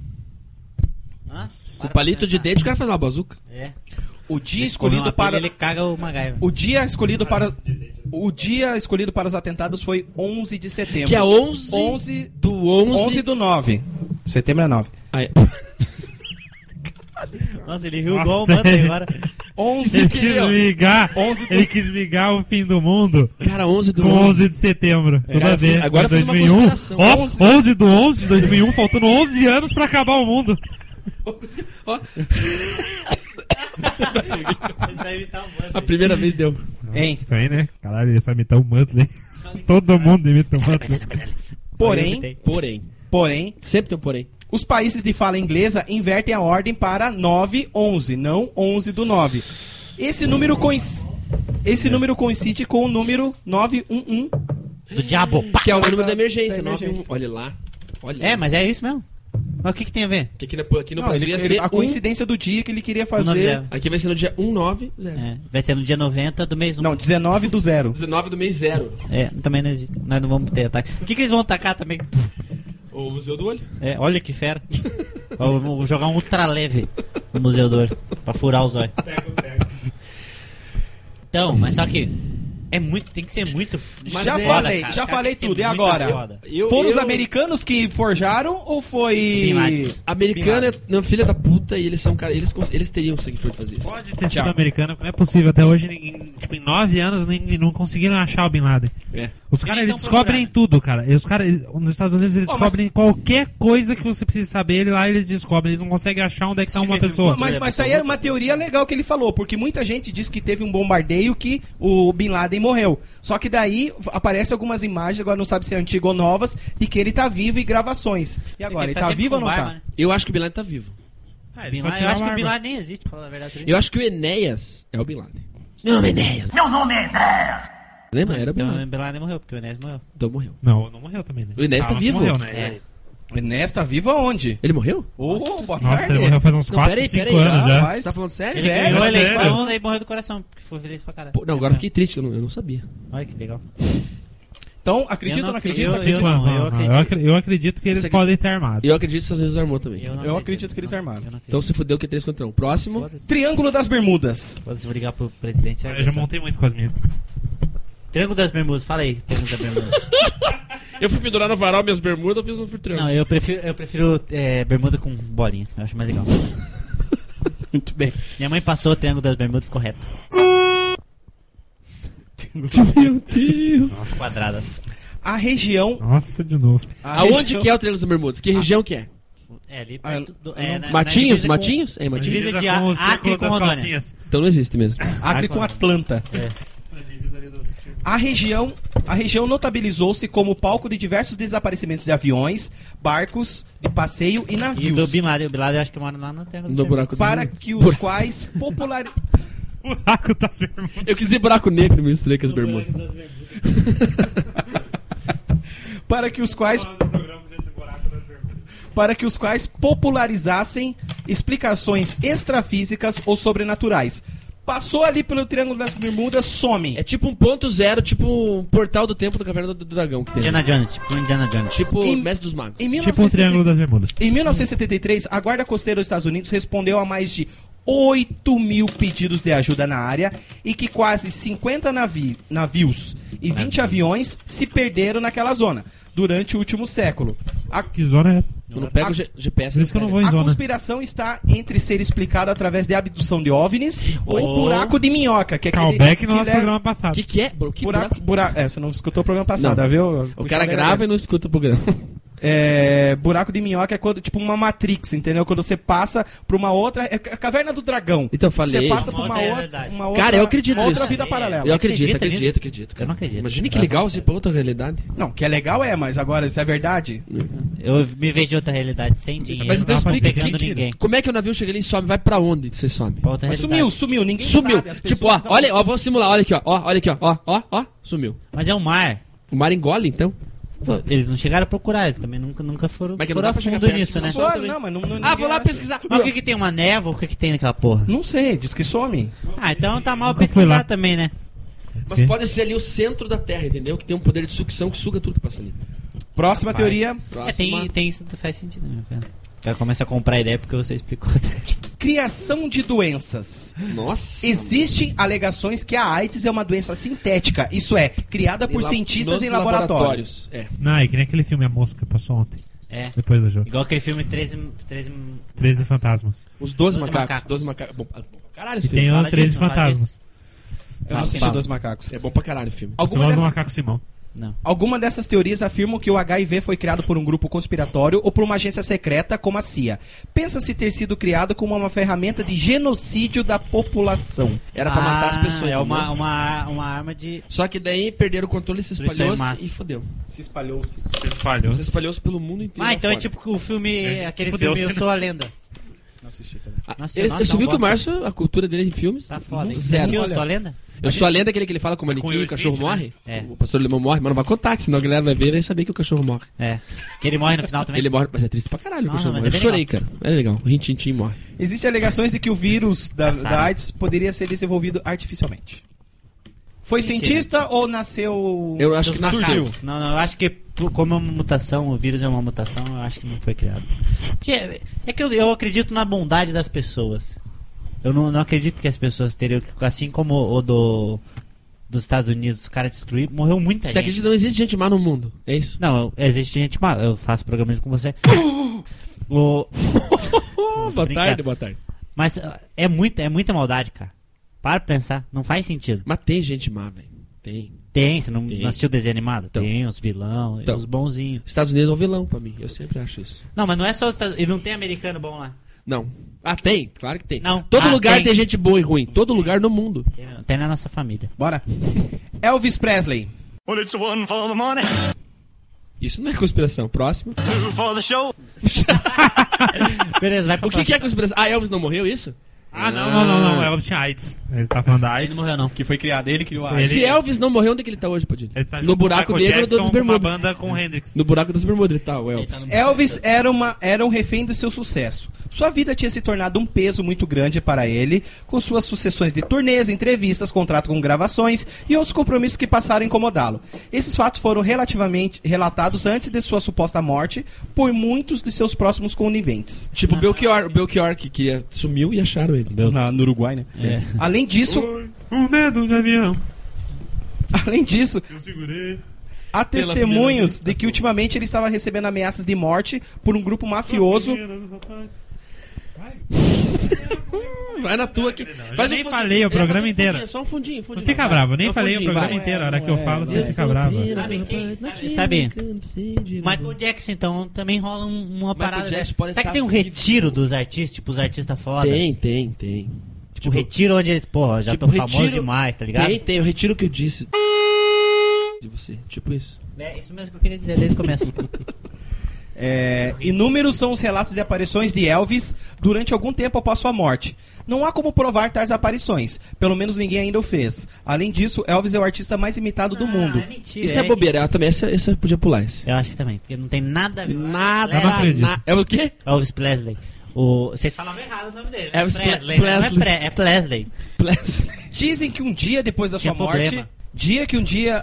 Hã? Com palito de dente, o cara faz uma bazuca. É. O dia Ele escolhido come uma para pilha, ele caga o MacGyver. o dia escolhido para os atentados foi 11 de setembro. Que é 11 11 do 11... 11 do 9. Setembro é 9. Ah, é. Nossa, ele riu Nossa, igual o Manda ele- agora. 11 Ele quis ligar. 11 do- Ele quis ligar o fim do mundo Cara, 11 do com 11. 11 de setembro. Tudo Cara, a ver. agora Mas fiz uma 2001. conspiração. Ó, 11. 11 do 11 de 2001, faltando 11 anos pra acabar o mundo. Ó, Ele vai imitar o Manda. a primeira vez deu. Hein? Isso aí, né? Caralho, ele sabe imitar o Muttley. Todo mundo imita o Muttley. Porém, Sempre tem um porém. os países de fala inglesa invertem a ordem para 9-11, não 11 do 9. Esse número coincide com o número 911. Do diabo. Pá. Que é o número da emergência. Da emergência. 91. Olha lá. Olha É, lá. mas é isso mesmo. Mas o que tem a ver? Que aqui no Não, Brasil ia ser a coincidência do dia que ele queria fazer. 190. Aqui vai ser no dia 190. É, vai ser no dia 90 do mês 1. Não, 19 do 0. 19 do mês 0. É, também não existe. Nós não vamos ter ataque. O que eles vão atacar também? O Museu do Olho. É, olha que fera. Vou jogar um ultraleve no Museu do Olho pra furar os olhos. Então, mas só que é muito, tem que ser muito. Já foda, falei, cara. já Cara, falei tem que ser tudo. E muito agora? foda. Foram os americanos que forjaram ou foi. Bin Laden. Americana, não, filha da puta, e eles são cara. Eles teriam sangue frio de fazer isso. Pode ter sido americano, porque não é possível. Até hoje, em 9 anos, não conseguiram achar o Bin Laden. É. Os caras, Eles eles tão descobrem procurando. tudo, cara. E os caras, nos Estados Unidos, eles Ó, mas- descobrem qualquer coisa que você precisa saber. Lá eles descobrem. Eles não conseguem achar onde é que tá uma pessoa. Mas isso aí é uma teoria legal que ele falou, porque muita gente diz que teve um bombardeio que o Bin Laden morreu. Só que daí aparecem algumas imagens, agora não sabe se é antigas ou novas, de que ele tá vivo e gravações. E agora, ele tá sempre vivo ou com não barba, tá? né? Eu acho que o Bin Laden tá vivo. Bin Laden, eu acho que o Bin Laden nem existe, pra falar a verdade. Eu acho que o Enéas é o Bin Laden. Meu nome é Enéas. Lembra? Era o Bin Então, Laden. o Bin Laden morreu, porque o Enéas morreu. Então morreu. Não morreu também, né? O Inés tá Fala que vivo. Morreu, né? É. O Inés tá vivo aonde? Ele morreu? Ô, boa Nossa, tarde. ele morreu faz uns Não, 4, peraí, 5 peraí, anos já. Rapaz. Tá falando sério? Ele Sério? ganhou a Sério? eleição, daí morreu do coração, porque foi feliz pra caralho. Pô, não, agora eu fiquei triste, que eu não sabia. Olha que legal. Então, acredita ou não acredita? eu Acredita. não. Eu acredito que eles Você podem ter armado. Eu acredito que os Estados Unidos armou também. Eu acredito que eles armaram. Então se fudeu que é 3 contra 1. Próximo. Triângulo das Bermudas. Foda-se, vou ligar pro presidente. Eu já montei muito com as minhas. Triângulo das Bermudas, fala aí, Triângulo das Bermudas. Eu fui pendurar no varal minhas bermudas, eu fiz um triângulo. Não, eu prefiro bermuda com bolinha. Eu acho mais legal. Muito bem. Minha mãe passou o Triângulo das Bermudas e ficou reto. Meu Deus. Quadrada. A região... Nossa, de novo. Aonde que é o Triângulo das Bermudas? Que região que é? É ali Ah, perto do... Matinhos? divisa Matinhos? É, Matinhos. Divisa de com o Acre círculo com das Rondônia. calcinhas. Então não existe mesmo. Acre com Atlanta. É. A região notabilizou-se como palco de diversos desaparecimentos de aviões, barcos de passeio e E do navios, Bin Laden. O Bin Laden eu acho que mora lá no Triângulo No das buraco Bermudas. para que os quais Buraco das bermudas. Eu quis dizer buraco negro, me misturei com as bermudas. para que os quais popularizassem explicações extrafísicas ou sobrenaturais. Passou ali pelo Triângulo das Bermudas, some. É tipo 1.0, tipo um portal do tempo do Caverna do Dragão que tem. Indiana Jones, tipo Indiana Jones. Tipo Em- Mestre dos Magos. Em Tipo um Triângulo das Bermudas. Em 1973, a Guarda Costeira dos Estados Unidos respondeu a mais de 8 mil pedidos de ajuda na área e que quase 50 navios e 20 aviões se perderam naquela zona durante o último século. Que zona é essa? Eu não pego o GPS. Por isso que eu não vou em A zona. conspiração está entre ser explicada através de abdução de OVNIs ou buraco de minhoca, que é aquele Callback no que nosso leva- programa O passado. que é? Que buraco? você não escutou o programa passado, Não. viu? O cara grava e não escuta o programa. Buraco de minhoca é quando, tipo uma Matrix, entendeu? Quando você passa pra uma outra... É a Caverna do Dragão. Então, eu falei. Você passa por Uma uma outra outra... realidade. Uma outra Cara, eu acredito uma outra nisso. vida paralela. Eu acredito. Acredita Cara. Eu não acredito. Imagine que Eu legal falo você ir pra outra realidade. Não, que é legal mas agora isso é verdade? Eu me vejo em outra realidade, sem dinheiro, Mas então não explica pegando ninguém. como é que o navio chega ali e sobe, vai pra onde você sobe? Pra outra Mas realidade. sumiu, ninguém Sumiu. sabe. As Tipo, pessoas não- olha, vamos simular, olha aqui, olha aqui, ó, sumiu. Mas é um mar. O mar engole, então? Pô, eles não chegaram a procurar, eles também nunca foram Mas que não foram dá a pra chegar fundo perto, nisso, né? só Claro, também. não, mas não Ah, ninguém vou lá acha. pesquisar. Mas o que tem uma névoa? O que tem naquela porra? Não sei, diz que some. Ah, então tá mal Nunca fui lá. pesquisar também, né? Mas pode ser ali o centro da Terra, entendeu? Que tem um poder de sucção que suga tudo que passa ali. Próxima teoria. Próxima. Tem isso, faz sentido, né, cara? O cara começa a comprar ideia porque você explicou. Criação de doenças. Nossa. Existem alegações que a AIDS é uma doença sintética, isso é, criada por cientistas Nos em laboratórios. É. Não, é que nem aquele filme A Mosca passou ontem. É. Depois do jogo. Igual aquele filme 13 13 fantasmas. Os 12 12 macacos. macacos. 12 macacos. Bom pra caralho esse E tem filme. fala o 13 disso, fala fantasmas. Eu não assisti Fala. Dois Macacos. É bom pra caralho o filme. Você Alguma gosta do dessas, Macaco Simão. Não. alguma dessas teorias afirmam que o HIV foi criado por um grupo conspiratório ou por uma agência secreta como a CIA. Pensa-se ter sido criado como uma ferramenta de genocídio da população. Era pra matar as pessoas. É entendeu? uma arma de... Só que daí perderam o controle, se Destruição espalhou em massa. e fodeu. Se espalhou-se. Se espalhou. Se espalhou-se pelo mundo inteiro. Ah, então é fora. tipo o filme... Aquele fudeu, filme Eu se Sou a Lenda. Não assisti também. Ah, Nossa, você viu que o bosta. Márcio, a cultura dele em filmes, Tá foda, hein? zero. Assistiu Eu Olha. Sou a Lenda? Eu sou a lenda aquele que ele fala com o Com manequim, Will o cachorro Smith, morre. né? O pastor alemão morre, mas não vai contar, que senão a galera vai ver e vai saber que o cachorro morre. É. Que ele morre no final também. Ele morre, mas é triste pra caralho o Não, cachorro mas morre. é bem Eu chorei, cara. É legal. O Rintintim morre. Existem alegações de que o vírus da Engraçado. AIDS poderia ser desenvolvido artificialmente. Foi Mentira. cientista ou nasceu... Eu acho que Dos nasceu. macacos. Não, eu acho que como é uma mutação, o vírus é uma mutação, eu acho que não foi criado. Porque é que eu acredito na bondade das pessoas. Eu não acredito que as pessoas teriam... Assim como o dos Estados Unidos, os caras destruíram, morreu muita Você gente. acredita que não existe gente má no mundo? É isso? Não, existe gente má. Eu faço programas com você. Boa Brincar. tarde, boa tarde. Mas é muita maldade, cara. Para pra pensar, não faz sentido. Mas tem gente má, velho. Tem. Tem, você não, Tem. não assistiu o desenho animado? Então. Tem os vilão, Então. os bonzinhos. Estados Unidos é um vilão pra mim. Eu sempre acho isso. Não, mas não é só os Estados Unidos. E não tem americano bom lá. Não. Ah, tem. Claro que tem. Não. Todo Ah, lugar tem. tem gente boa e ruim. Todo lugar no mundo. Tem na nossa família. Bora. Elvis Presley. Well, it's one for the money, Isso não é conspiração. Próximo. two for the show. Beleza, vai pra O que é conspiração? Ah, Elvis não morreu, isso? Ah, não. Elvis tinha AIDS. Ele tá falando da Ele AIDS. não morreu, não. Que foi criado, ele criou a Ele- AIDS. Se Elvis não morreu, onde é que ele tá hoje, Padilha? Ele tá No junto buraco com o Michael negro Jackson, dos com uma Bermudas. banda com Hendrix. No buraco das Bermudas ele tá, o Elvis. Elvis era um refém do seu sucesso. Sua vida tinha se tornado um peso muito grande para ele, com suas sucessões de turnês, entrevistas, contrato com gravações e outros compromissos que passaram a incomodá-lo. Esses fatos foram relativamente relatados antes de sua suposta morte por muitos de seus próximos coniventes. Tipo o Belchior que sumiu e acharam ele. No Uruguai, né? É. Além disso, O medo de avião. Eu segurei. há testemunhos de que ultimamente ele estava recebendo ameaças de morte por um grupo mafioso. Vai na tua aqui. Eu nem falei o programa inteiro. Só um fundinho. Não fica bravo, eu nem Só um falei o fundinho, programa vai. inteiro. A hora que eu falo, você fica bravo. Sabe? Michael Jackson, então, também rola uma parada. Jackson pode Será que estar tem um vivo. retiro dos artistas, tipo os artistas foda? Tem. Tipo, retiro onde eles, porra, já estão famosos demais, tá ligado? Tem, eu retiro o que eu disse de você, tipo isso. É isso mesmo que eu queria dizer desde o começo. Inúmeros são os relatos de aparições de Elvis durante algum tempo após sua morte. Não há como provar tais aparições, pelo menos ninguém ainda o fez. Além disso, Elvis é o artista mais imitado do mundo. É mentira. Isso é bobeira, ela também, essa eu podia pular esse. Eu acho que também, porque não tem nada a ver. Nada, Eu não acredito. É o quê? Elvis Presley. Vocês falavam errado o nome dele. Elvis Presley. Presley. Não é Presley. Dizem que um dia depois da sua Tinha morte... problema. Dizem que um dia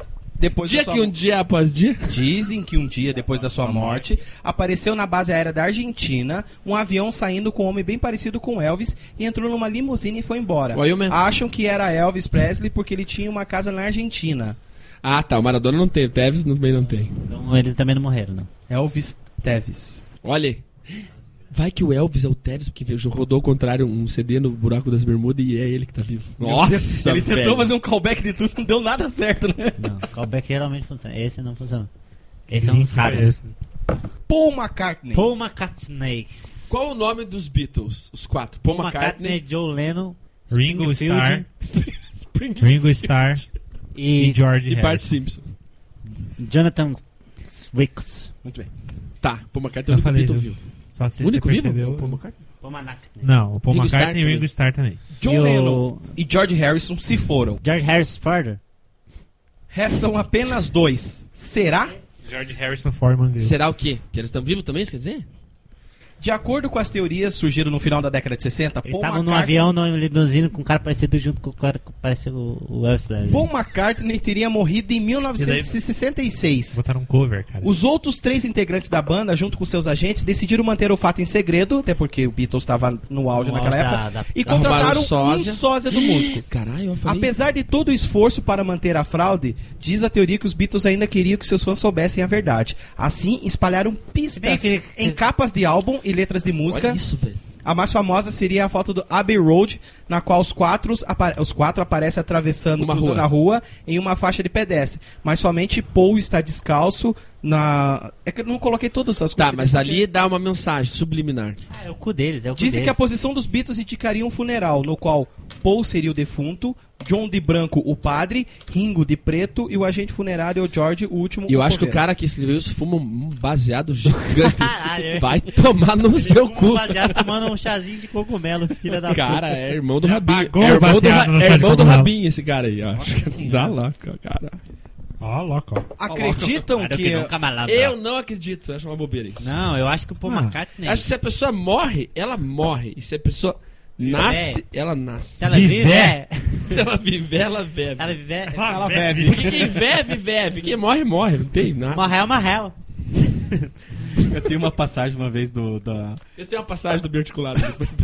depois da sua morte, apareceu na base aérea da Argentina um avião saindo com um homem bem parecido com Elvis e entrou numa limusine e foi embora. Olha eu mesmo. Acham que era Elvis Presley porque ele tinha uma casa na Argentina. Ah, tá, o Maradona não tem, o Tevez também não tem. Então eles também não morreram, não. Elvis Teves. Olha aí. Vai que o Elvis é o Tevez, porque rodou ao contrário um CD no buraco das bermudas e é ele que tá vivo. Nossa, ele tentou velho. fazer um callback de tudo, não deu nada certo, né? Não, callback geralmente funciona. Esse não funciona. Esse é um dos raros. Paul McCartney. Paul McCartney. Qual o nome dos Beatles? Os quatro. Paul McCartney, Joe Lennon, Ringo Springfield Starr, Ringo Starr e George e Bart Harrison. Simpson. Jonathan Wicks. Muito bem. Tá, Paul McCartney é o Eu único falei, Beatle viu? vivo. Só se O você único vivo? percebeu. O Paul McCartney? Paul McCartney. Não, o Paul Ringo McCartney Starr e Ringo Starr também. John E o- Lennon e George Harrison se foram. George Harrison Ford. Restam apenas 2. Será? George Harrison Foreman viu. Será o quê? Que eles estão vivos também, isso quer dizer? De acordo com as teorias surgiram no final da década de 60, Eles Paul estavam num McCartney, avião, num limusine, com um cara parecido junto com o cara que parecia o Elvis Presley. Paul McCartney teria morrido em 1966. Botaram um cover, cara. Os outros 3 integrantes da banda, junto com seus agentes, decidiram manter o fato em segredo, até porque o Beatles estava no auge No naquela auge época, da- e Arrumaram contrataram um sósia. um sósia do músico. Caralho, eu falei. Apesar de todo o esforço para manter a fraude, diz a teoria que os Beatles ainda queriam que seus fãs soubessem a verdade. Assim, espalharam bem pistas que ele- em capas de álbum e letras de música. Olha isso, velho. A mais famosa seria a foto do Abbey Road, na qual os quatro aparecem atravessando, Uma cruzando rua. a rua em uma faixa de pedestre. Mas somente Paul está descalço na... É que eu não coloquei todas as Tá, coisas. mas ali dá uma mensagem subliminar. Ah, é o cu deles, é o cu Dizem deles. que a posição dos Beatles indicaria um funeral, no qual Paul seria o defunto, John de branco o padre, Ringo de preto e o agente funerário, o George, o último. E eu acho que o coveiro. cara que escreveu isso fuma um baseado gigante. Caralho. Vai tomar no seu cu. Baseado tomando um chazinho de cogumelo, filha da Cara, puta. é irmão do Já Rabinho. pagou É irmão do, baseado no chá de irmão do cogumelo. Rabinho esse cara aí, ó. Nossa Dá senhora. lá, cara. Ó, louco, ó. Acreditam Cara, que... nunca malandro. Eu não acredito, eu acho uma bobeira isso. Não, eu acho que o Paul McCartney... Acho que se a pessoa morre, ela morre. E se a pessoa nasce, ela nasce. Se ela vive, é... Se ela viver, ela vive. Ela vive, é... Ela bebe. Porque quem vive. Quem morre, morre. Não tem nada. Uma réu, uma réu. Eu tenho uma passagem uma vez da... Eu tenho uma passagem do biarticulado.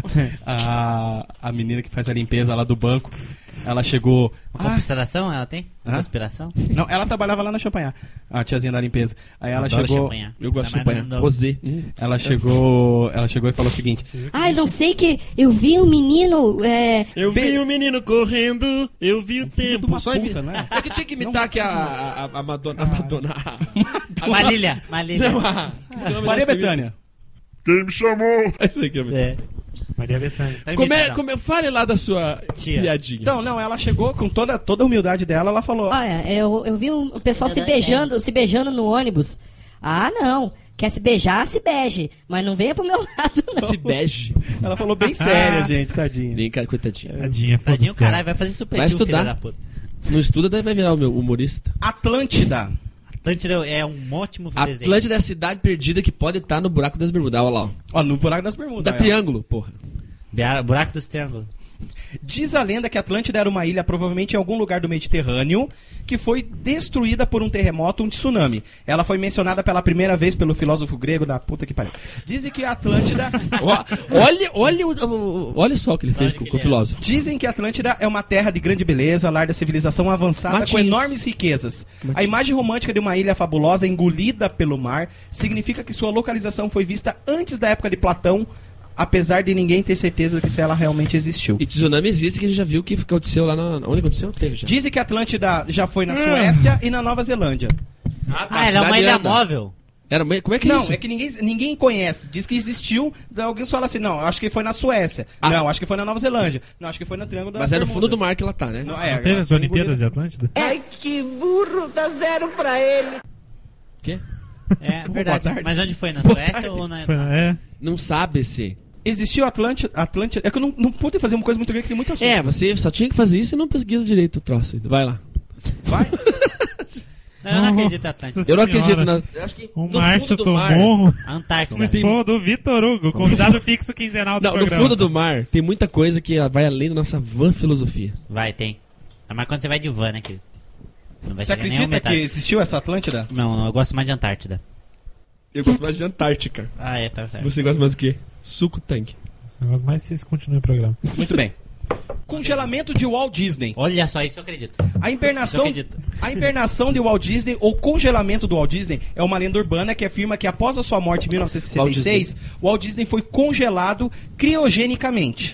A menina que faz a limpeza lá do banco, ela chegou... Uma conspiração ela tem? Hã? Conspiração? Não, ela trabalhava lá na Champanhar, a tiazinha da limpeza. Aí ela Adoro chegou... champanhe. Eu gosto de Ainda mais champanhe. não- Rosé. Ela chegou e falou o seguinte: Ai, não sei que eu vi um menino. Eu vi o menino correndo, eu vi o filho de uma Só puta, né? É que tinha que imitar aqui a Madonna. A Madonna. Malília, Malília. Não, Maria Bethânia. Quem me chamou? É isso aí que eu vi. É. Maria Bethânia. Tá imitando. Fale lá da sua Tia. piadinha. Então, não, ela chegou com toda a humildade dela, ela falou: Olha, eu vi o pessoal se beijando no ônibus. Ah, não. Quer se beijar, se beije. Mas não venha pro meu lado, não. Se bege. ela falou bem séria, gente, tadinha. Vem cá, coitadinha. Tadinha, Tadinho, foda-se. caralho, vai fazer supletivo, Vai estudar. filha da puta. Não estuda, daí vai virar o meu humorista. Atlântida. Atlântida é um ótimo desenho. Atlântida é a cidade perdida que pode estar no buraco das Bermudas. Olha lá, ó. Ó, no buraco das Bermudas. Da Triângulo, porra. Buraco dos Triângulos. Diz a lenda que Atlântida era uma ilha, provavelmente em algum lugar do Mediterrâneo, que foi destruída por um terremoto, um tsunami. Ela foi mencionada pela primeira vez pelo filósofo grego da puta que pariu. Dizem que a Atlântida... Olha só o que ele fez com o filósofo. Dizem que a Atlântida é uma terra de grande beleza, lar da civilização avançada, Matinhos. com enormes riquezas. A imagem romântica de uma ilha fabulosa engolida pelo mar significa que sua localização foi vista antes da época de Platão, apesar de ninguém ter certeza de se ela realmente existiu. E tsunami existe, que a gente já viu o que aconteceu lá na... Onde aconteceu? Teve já. Dizem que a Atlântida já foi na Suécia e na Nova Zelândia. Ela é uma ilha móvel. Como é que é Não, isso? é que ninguém conhece. Diz que existiu, alguém fala assim, não, acho que foi na Suécia. Não, acho que foi na Nova Zelândia. Não, acho que foi no Triângulo das Mas é no Bermudas. fundo do mar que ela tá, né? Não, Não teve as Olimpíadas de Atlântida? Ai, que burro, dá 0 pra ele. O quê? É Boa verdade. tarde. Mas onde foi? Na Boa Suécia tarde. ou na... Não sabe se... Existiu Atlântida. É que eu não pude fazer uma coisa muito grande que tem muito assunto. Você só tinha que fazer isso e não pesquisa direito o troço. Vai lá. Vai. Não, eu não acredito em Atlântida. Eu não acredito na... Eu acho que O no Márcio fundo do mar... tomou Antártida. o expor do Vitor Hugo, convidado fixo quinzenal do Não, no programa. fundo do mar tem muita coisa que vai além da nossa van filosofia. Vai, tem. Mas quando você vai de van, né, querido? Não vai Você chegar nem a acredita que metade. existiu essa Atlântida? Não, eu gosto mais de Antártida. Eu gosto mais de Antártica. Ah, tá certo. Você gosta mais do quê? Suco tanque. Eu gosto mais se isso continue o programa. Muito bem. Congelamento de Walt Disney. Olha só, isso eu acredito. A hibernação, Eu acredito. a hibernação de Walt Disney, ou congelamento do Walt Disney, é uma lenda urbana que afirma que após a sua morte em 1966, Walt Disney foi congelado criogenicamente.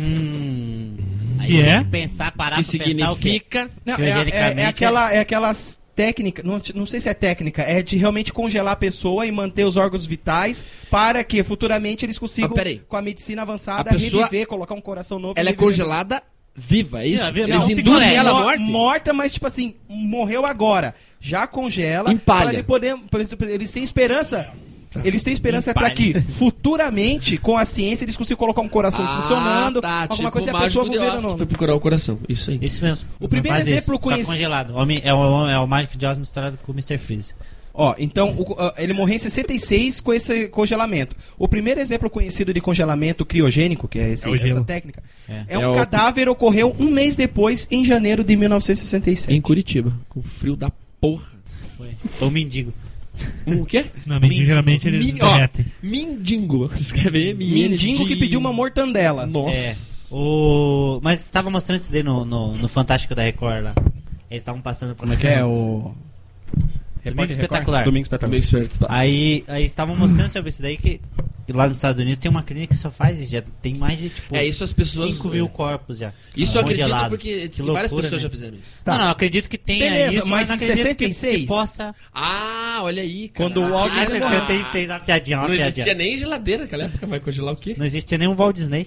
Aí Que tem é? que pensar, parar Que pra pensar o quê? significa... Não, Criogenicamente é aquelas técnicas, não sei se é técnica, é de realmente congelar a pessoa e manter os órgãos vitais para que futuramente eles consigam, peraí. com a medicina avançada, A pessoa- reviver, colocar um coração novo. Ela é e reviver. congelada viva, é isso? Não, viva. Eles Não, induzem picolé. ela à morte? Morta, mas tipo assim, morreu agora. Já congela. Empalha. Para ele poder, por exemplo, eles têm esperança. Eles têm esperança Empalha. para que futuramente, com a ciência, eles consigam colocar um coração funcionando, tá, alguma tipo coisa e a o pessoa Mágico de viver Oz, ou que não. foi procurar o coração. Isso aí. Isso mesmo. O primeiro Faz exemplo isso, só conhecido. congelado. É o Mágico de Oz misturado com o Mr. Freeze. Ó, então, ele morreu em 66 com esse congelamento. O primeiro exemplo conhecido de congelamento criogênico, que é, É o essa gelo. técnica, É. é um cadáver ocorreu um mês depois, em janeiro de 1967. Em Curitiba. Com frio da porra. Foi o mendigo. O quê? Não, mendigo, geralmente eles Ó, derretem. Mindingo. Escreve Mendigo que pediu uma mortandela. Nossa. É. Mas estava mostrando isso daí no Fantástico da Record lá. Eles estavam passando por Como é que é o... Domingo Espetacular. Domingo Espetacular. Meio esperto. Aí estavam mostrando sobre isso daí que lá nos Estados Unidos tem uma clínica que só faz isso. Já tem mais de tipo Isso as pessoas... 5 mil corpos já. Isso eu acredito congelados. porque Que várias loucura, pessoas né? já fizeram isso. Tá. Não, eu acredito que tenha Beleza, isso, mas não em acredito 66? que possa... Ah, olha aí, cara. Quando o Walt Disney Ah, morreu. Tem uma piadinha, uma Não piadinha. existia nem geladeira naquela época. Vai congelar o quê? Não existia nenhum Walt Disney.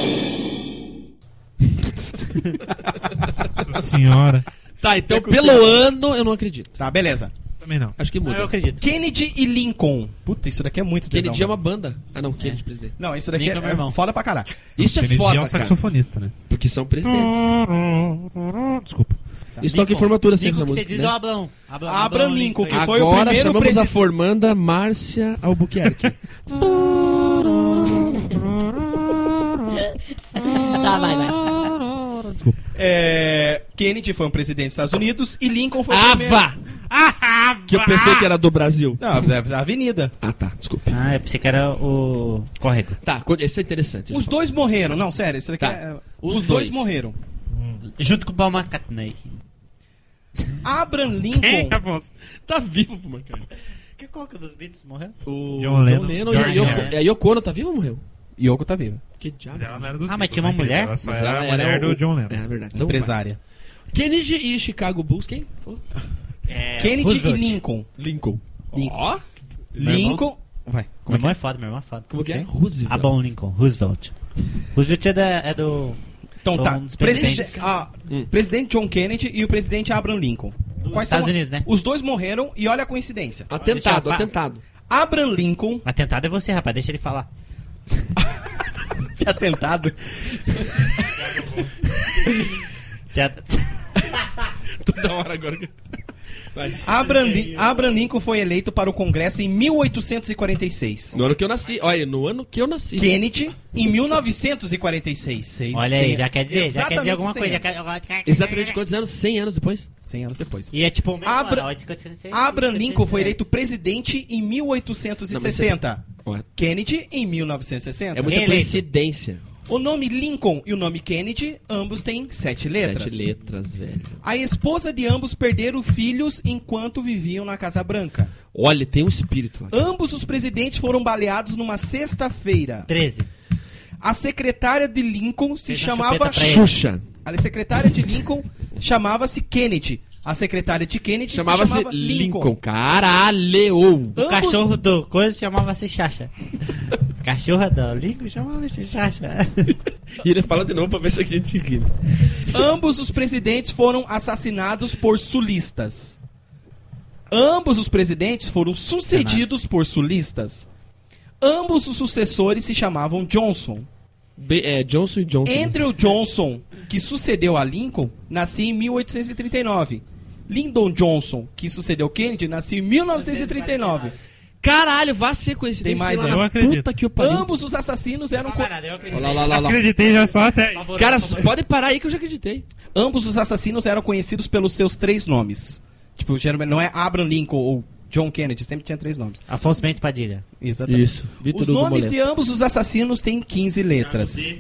Nossa senhora. Tá, então pelo ano eu não acredito. Tá, beleza. Também não. Acho que Não, muda. eu acredito. Kennedy e Lincoln. Puta, isso daqui é muito tesão. Kennedy é uma cara. banda. Ah, não, Kennedy presidente. Não, isso daqui Lincoln é meu é irmão. foda pra caralho. Isso é Kennedy foda, é um cara. saxofonista, né? Porque são presidentes. Desculpa. Isso toca em formatura sempre Lincoln essa que você música, diz né? é o Abrão. Abraham Lincoln, que foi o Agora primeiro chamamos a presidente. formanda Márcia Albuquerque. Tá, vai. Kennedy foi um presidente dos Estados Unidos e Lincoln foi o primeiro... Ava! Que eu pensei que era do Brasil. Não, é a avenida. Ah, tá, desculpe. Ah, eu pensei que era o córrego. Tá, esse é interessante. Os dois morreram. Não, sério, isso daqui Tá. é... Os Os dois dois. morreram. Junto com o Paul McCartney. Abraham Lincoln... Tá vivo pro Marcano. Qual que dos Beatles morreu? O John Lennon, e George a Yoko. Harrison. A Yoko Ono tá viva ou morreu? Yoko tá viva. Que diabo. Mas ela não era dos Ah, mas Beatles, tinha uma né, querido? mulher? Ela só Mas era a ela mulher era do o- John Lennon. É verdade. Então, Empresária. Kennedy e Chicago Bulls, quem? Falou? Kennedy Roosevelt. e Lincoln. Lincoln. Lincoln. Ó, Lincoln... Vai. Meu irmão é foda, meu irmão é foda. como que é? Quem? Roosevelt. Ah, bom, Lincoln. Roosevelt. Roosevelt é do... Então tá. Um dos presidentes. Presidente John Kennedy e o presidente Abraham Lincoln. Quais Estados são? Unidos, né? Os dois morreram e olha a coincidência. Atentado, Deixa eu atentado. Abraham Lincoln... Atentado é você, rapaz. Deixa ele falar. Que atentado. Já... Toda hora agora. Abraham Lincoln foi eleito para o Congresso em 1846. No ano que eu nasci. Olha, no ano que eu nasci. Kennedy em 1946. Olha aí, já quer dizer Exatamente alguma 100 coisa. Exatamente quantos anos? 100 anos depois? 100 anos depois. E é tipo... Abraham Lincoln foi eleito presidente em 1860. Ué, Kennedy em 1960. é muita Reeleito. coincidência. O nome Lincoln e o nome Kennedy, ambos têm 7 letras. 7 letras, velho. A esposa de ambos perderam filhos enquanto viviam na Casa Branca. Olha, tem um espírito lá. Ambos os presidentes foram baleados numa sexta-feira. 13. A secretária de Lincoln se Fez uma chamava chupeta pra ele. Xuxa. A secretária de Lincoln chamava-se Kennedy. A secretária de Kennedy Chamava-se se chamava Lincoln. Caralho! O Ambos- cachorro do coisa chamava-se Chacha. Cachorro do Lincoln chamava-se Chacha. E ele fala de novo pra ver se a gente ri. Ambos os presidentes foram assassinados por sulistas. Ambos os presidentes foram sucedidos por sulistas. Ambos os sucessores se chamavam Johnson. Johnson e Johnson. Entre o Johnson, que sucedeu a Lincoln, nascia em 1839. Lyndon Johnson, que sucedeu Kennedy, nasceu em 1939. Caralho, vai ser coincidência. Tem mais, sei lá, eu na acredito. Puta que o pariu. Ambos os assassinos eram... Olha lá. Acreditei já só até. Cara, pode parar aí que eu já acreditei. Ambos os assassinos eram conhecidos pelos seus 3 nomes. Tipo, geralmente não é Abraham Lincoln ou John Kennedy, sempre tinha 3 nomes. Afonso Mendes Padilha. Exatamente. Isso. Vitor Os Hugo nomes Moleto. de ambos os assassinos têm 15 letras.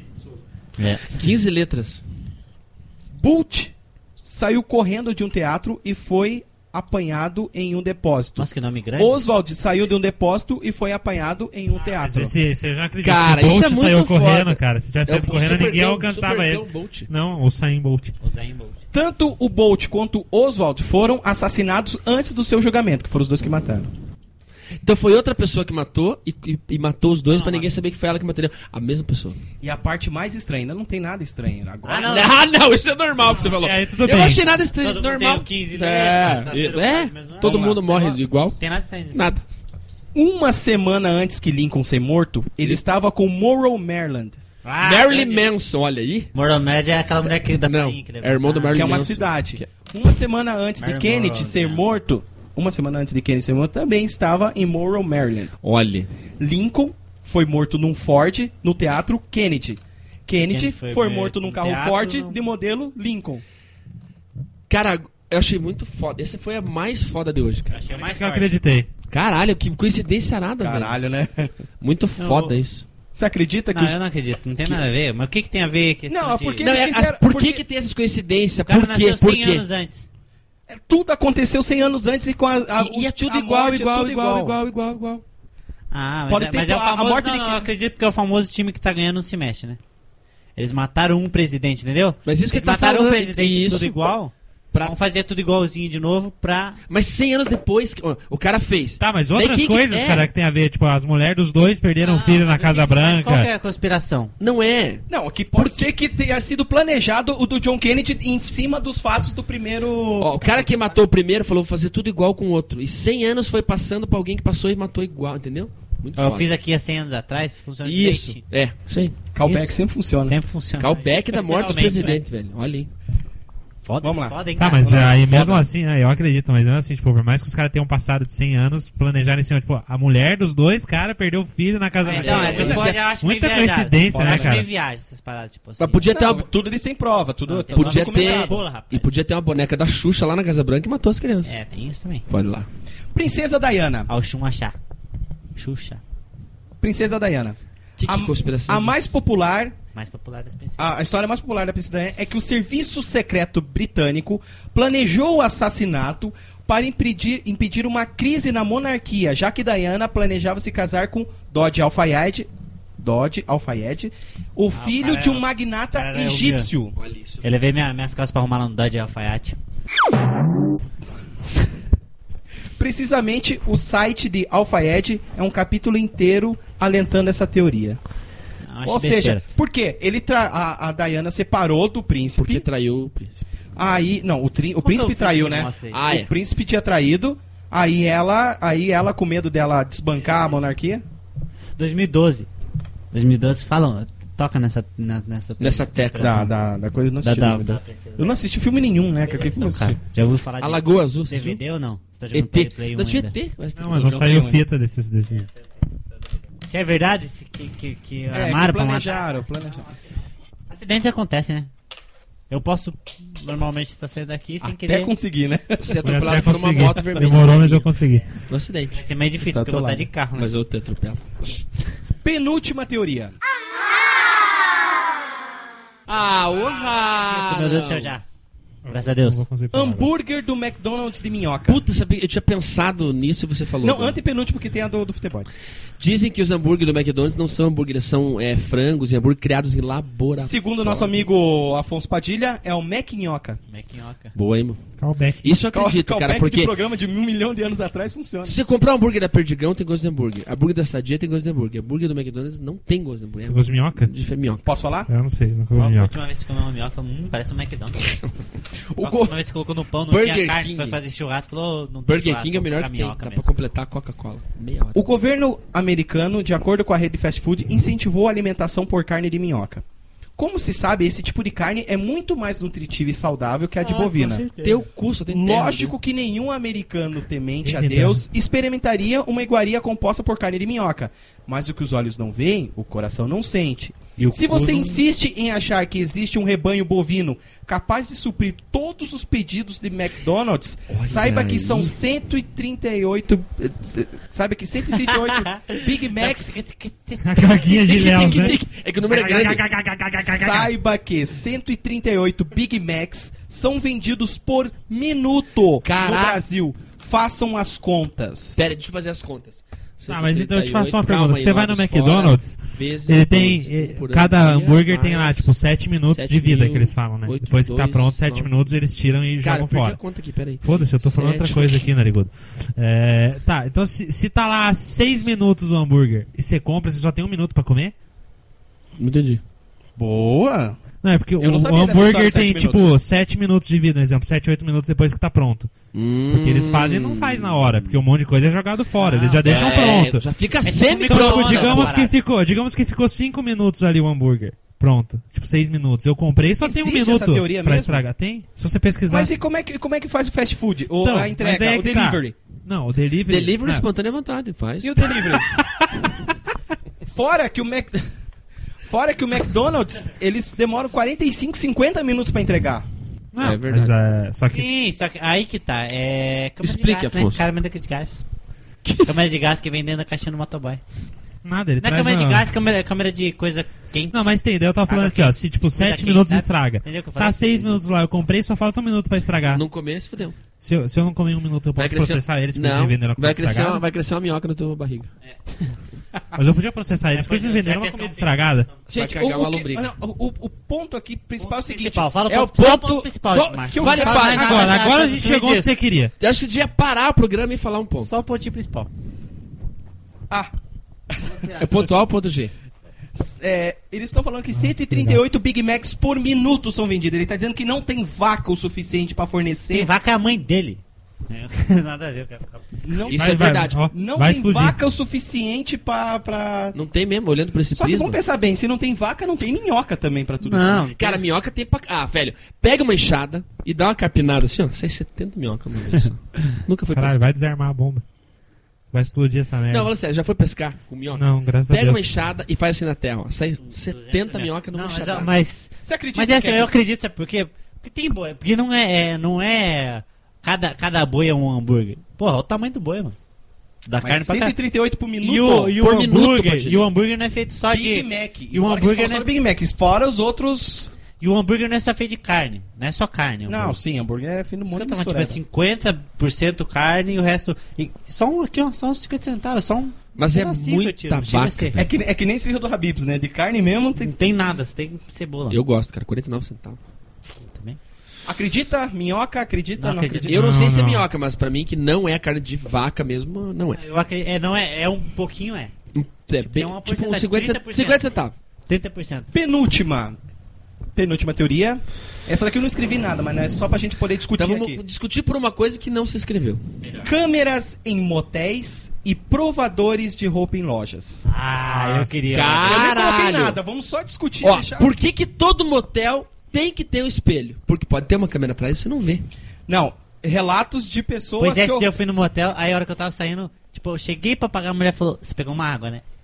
15 letras. Bolt saiu correndo de um teatro e foi apanhado em um depósito. Nossa, que nome grande. Oswald saiu de um depósito e foi apanhado em um teatro. Esse eu já acredito. Cara, Se o Bolt isso é muito saiu correndo, foda. cara. Se tivesse saído correndo, ninguém alcançava ele. Bolt. Não, o Usain Bolt. O Zayn Bolt. Tanto o Bolt quanto o Oswald foram assassinados antes do seu julgamento, que foram os dois que mataram. Então foi outra pessoa que matou e matou os dois pra ninguém saber que foi ela que matou. A mesma pessoa. E a parte mais estranha, ainda não tem nada estranho. Agora, Não, isso é normal que você falou. Tudo Eu bem. não achei nada estranho, Todo mundo normal. tem 15 É, letras, todo Vamos mundo lá. morre igual. Tem nada estranho nisso. Nada. Uma semana antes que Lincoln ser morto, ele estava com Morrow, Maryland, Marilyn Manson, olha aí. Morromed é aquela mulher que dá Não, sainha que é irmão do Marilyn que é uma Manson. cidade. Uma semana antes de Marilyn Kennedy Monroe, ser né? morto, também estava em Morrow, Maryland. Olha. Lincoln foi morto num Ford no teatro Kennedy. Kennedy Foi foi morto num carro teatro, Ford não. de modelo Lincoln. Cara, eu achei muito foda. Essa foi a mais foda de hoje, cara. Achei mais Que eu forte. acreditei. Caralho, que coincidência nada, Caralho, né? velho. Muito foda isso. Você acredita que Não, os... eu não acredito. Não tem nada a ver. Mas o que tem a ver com Não, é porque Não, eles é, quiseram... por porque que tem essas coincidências? O cara Por quê? nasceu Por 100 quê? anos antes. tudo aconteceu 100 anos antes e com E é os- tudo a igual, morte é igual, tudo igual. Ah, Pode mas, ter mas é o a famoso... morte não, de não, quem? eu acredito porque é o famoso time que tá ganhando não se mexe, né? Eles mataram um presidente, entendeu? Mas isso que Eles ele tá mataram falando, um presidente isso, tudo igual. pra- Vamos fazer tudo igualzinho de novo pra... Mas 100 anos depois, ó, o cara fez. Tá, mas Daí outras quem que- coisas, é. cara, que tem a ver. Tipo, as mulheres dos dois perderam um filho na mas Casa Mas qual Branca. que é a conspiração? Não é. Não, que pode ser que tenha sido planejado o do John Kennedy em cima dos fatos do primeiro... Ó, o cara que matou o primeiro falou, vou fazer tudo igual com o outro. E 100 anos foi passando pra alguém que passou e matou igual, entendeu? Muito Eu foda. fiz aqui há 100 anos atrás, funciona Isso, direitinho. isso aí. Callback Isso. sempre funciona. Sempre funciona. Callback da morte dos Realmente, presidentes, velho. Olha aí. Foda, Vamos lá. foda, hein, Tá, cara? mas aí Foda. mesmo assim, eu acredito, mas mesmo assim, tipo, por mais que os caras tenham passado de 100 anos, planejaram em cima, tipo, a mulher dos dois caras perdeu o filho na Casa Então, Branca. essas coisas eu acho meio Muita viajado. coincidência, Eu né, acho cara? meio viagem essas paradas, tipo assim. Mas podia ter Não, uma... tudo eles têm prova, tudo tá Podia documentado. ter... Pula, rapaz. E podia ter uma boneca da Xuxa lá na Casa Branca e matou as crianças. É, tem isso também. Pode ir lá. Princesa Diana. Ao Xum achar. Xuxa. Princesa Diana. Que conspiração? A mais popular, Mais popular das princesas. a história mais popular da Princesa Diana é que o Serviço Secreto Britânico planejou o assassinato para impedir uma crise na monarquia, já que Diana planejava se casar com Dodi Al-Fayed, o filho cara de um é- magnata cara é o egípcio. Olha isso. Eu levei minhas calças pra arrumar lá no Dodge Alfaiate. Precisamente, o site de Al-Fayed é um capítulo inteiro alentando essa teoria. Acho Ou besteira. seja, por quê? A Diana separou do príncipe. Porque traiu o príncipe. Aí, não, o príncipe o traiu, filme né? mostra isso? Ah, é. O príncipe tinha traído. Aí ela, com medo dela desbancar a monarquia. 2012. 2012 falam. toca nessa tecla. Da coisa eu não assisti. Eu não assisti filme nenhum, né? Que filme eu assisti? Já ouviu falar A Lagoa Azul. DVD ou não? Você tá jogando ET. Play 1 Não assistiu ainda? ET? Não, mas não saiu fita desses. Se é verdade que armaram pra matar. Planejaram. Acidentes acontecem, né? Eu posso normalmente estar saindo daqui sem querer. Até conseguir, né? Você é atropelado por uma moto vermelha. Demorou, mas eu consegui. No acidente. Vai ser mais difícil, porque eu vou estar de carro, né? Mas eu te atropelo. Penúltima teoria. Meu Deus do céu, já. Graças a Deus. Hambúrguer do McDonald's de minhoca. Puta, sabia, eu tinha pensado nisso e você falou. Não, antepenúltimo que tem a do futebol. Dizem que os hambúrgueres do McDonald's não são hambúrgueres, são frangos e hambúrguer criados em laboratório. Segundo nosso amigo Afonso Padilha, é o Mac-nhoca. Boa, hein, mano? Callback. Isso eu acredito, cara, porque... de programa de 1 milhão de anos atrás funciona. Se você comprar um hambúrguer da Perdigão, tem gosto de hambúrguer. Hambúrguer da Sadia tem gosto de hambúrguer. Hambúrguer do McDonald's não tem gosto de hambúrguer. Tem gosto de minhoca? De minhoca. Posso falar? Eu não sei, nunca comi Qual foi a minhoca. última vez que você comeu uma minhoca? Falou, parece um McDonald's. A O última vez que colocou no pão, não Burger tinha carne, King. foi fazer churrasco, falou, não tem Burger churrasco, King é o melhor vou que tem. colocar Dá minhoca pra completar a Coca-Cola. Meia hora. O governo americano, de acordo com a rede fast food, incentivou a alimentação por carne de minhoca. Como se sabe, esse tipo de carne é muito mais nutritiva e saudável que a de bovina. Teu cu só tem terra, Lógico que nenhum americano temente a Deus experimentaria uma iguaria composta por carne de minhoca. Mas o que os olhos não veem, o coração não sente. Se você insiste em achar que existe um rebanho bovino capaz de suprir todos os pedidos de McDonald's, saiba que são 138... Saiba que 138 Big Macs... A caguinha de Léo, né? É que o número é grande. Saiba que 138 Big Macs são vendidos por minuto no Brasil. Façam as contas. Pera, deixa eu fazer as contas. Mas então eu te faço uma pergunta. Calma aí, Você vai no fora, McDonald's, vezes ele 12 tem... por Cada dia, hambúrguer tem lá, mais tipo, 7 minutos 7 de vida, mil, que eles falam, né? 8, Depois que tá 2, pronto, 7 9. minutos eles tiram e Cara, jogam eu perdi fora. a conta aqui, peraí. Foda-se, eu tô falando 7. outra coisa aqui, Narigudo. Tá, então se tá lá 6 minutos o hambúrguer e você compra, você só tem 1 minuto pra comer? Não entendi. Boa! Não, é porque o não sabia dessa hambúrguer história, tem, 7 tipo, minutos. 7 minutos de vida, por exemplo, 7, 8 minutos depois que tá pronto. Porque eles fazem e não faz na hora, porque um monte de coisa é jogado fora, eles já deixam pronto. Já fica tipo semi-pronto. micro-ondas, digamos que ficou 5 minutos ali o hambúrguer. Pronto. Tipo, 6 minutos. Eu comprei, só tem 1 Existe minuto essa teoria pra mesmo? estragar. Tem? Se você pesquisar. Mas e como é que faz o fast food? Ou Então, a mas daí entrega, é o que tá. delivery? Não, o delivery... Delivery Ah, espontânea vontade, faz. E o delivery? Fora que o McDonald's, eles demoram 45, 50 minutos pra entregar. não, É verdade. Mas, só que... Sim, só que aí que tá. É câmera Explique, de gás, né? Afonso. Câmera de gás. Câmera de gás que vem dentro da caixinha do motoboy. Nada, ele Não é traz câmera de uma- gás, câmera de coisa quente. Não, mas tem, daí eu tava falando Água assim, ó, quente. se tipo 7 quente, minutos sabe? estraga. Entendeu o que eu falei? Tá 6 minutos lá, eu comprei, só falta 1 minuto pra estragar. Não comer, se fudeu. Se eu não comer 1 minuto, eu posso processar eles porque Não, me venderam uma vai comida estragada? vai crescer uma minhoca na tua barriga. Mas eu podia processar eles porque me venderam uma comida estragada. Gente, cagar uma o lombriga. ponto aqui principal é o seguinte. Principal, fala É o só ponto principal, do- Marcos. que o Vale cara- para. Agora a gente chegou onde você queria. Eu acho que devia parar o programa e falar um ponto. Só o pontinho principal. É ponto A ou ponto G? Eles estão falando que 138 Big Macs por minuto são vendidos. Ele tá dizendo que não tem vaca o suficiente pra fornecer. Tem vaca é a mãe dele. Nada a ver, cara. Não, Isso é verdade. ó, não vai tem explodir. vaca o suficiente pra... Não tem mesmo, olhando por esse Só que prisma. vamos pensar bem, se não tem vaca, não tem minhoca também pra tudo Não. isso. Cara, minhoca tem pra... Ah, velho, pega uma enxada e dá uma carpinada assim, ó. Sai 70 minhoca uma vez só. Nunca foi Caralho, pescar. vai desarmar a bomba. Vai explodir essa merda. Não, fala sério, já foi pescar com minhoca? Não, graças a Pega Deus. uma enxada e faz assim na terra, ó. Sai 70 minhoca numa Não, enxada. mas Você acredita Mas é assim, que eu acredito, sabe por quê? Porque tem boi. Porque não é cada boi é um hambúrguer. Porra, olha o tamanho do boi, mano. Dá Mas carne pra caralho. 138 por minuto? E o Por minuto, hambúrguer, Padilha. e o hambúrguer não é feito só Big de... Mac. E o fora- hambúrguer fala só não do é... Big Mac, fora os outros... E o hambúrguer não é só feito de carne. Não é só carne. o Não, hambúrguer. sim, hambúrguer é feito um Isso monte que de eu tô falando, tipo, mistureba. é 50% carne e o resto... E só um aqui, ó, só uns 50 centavos, só um... Mas é pedacinho que eu muita tiro, não chega a vaca, ser. velho. É que nem esfirra do Habib's, né? De carne mesmo tem... Não tem nada, você tem cebola. Eu gosto, cara. 49 centavos. também. Acredita? Minhoca? Acredita? Não Não acredito. acredita? Eu não sei se é não. minhoca, mas pra mim que não é carne de vaca mesmo, não é. Eu acredito, não é um pouquinho, é. É bem, uma tipo uns porcentagem, 50 30%. centavos. 30%. Penúltima teoria. Essa daqui eu não escrevi nada, mas é só pra gente poder discutir Então vamos aqui. discutir por uma coisa que não se escreveu. Câmeras em motéis e provadores de roupa em lojas. Eu queria. Eu nem coloquei Caralho! nada, vamos só discutir. Ó, deixar... por que todo motel tem que ter um espelho? Porque pode ter uma câmera atrás e você não vê. Não, relatos de pessoas Pois é, que se eu fui no motel, aí a hora que eu tava saindo, tipo, eu cheguei pra pagar, a mulher falou, você pegou uma água, né?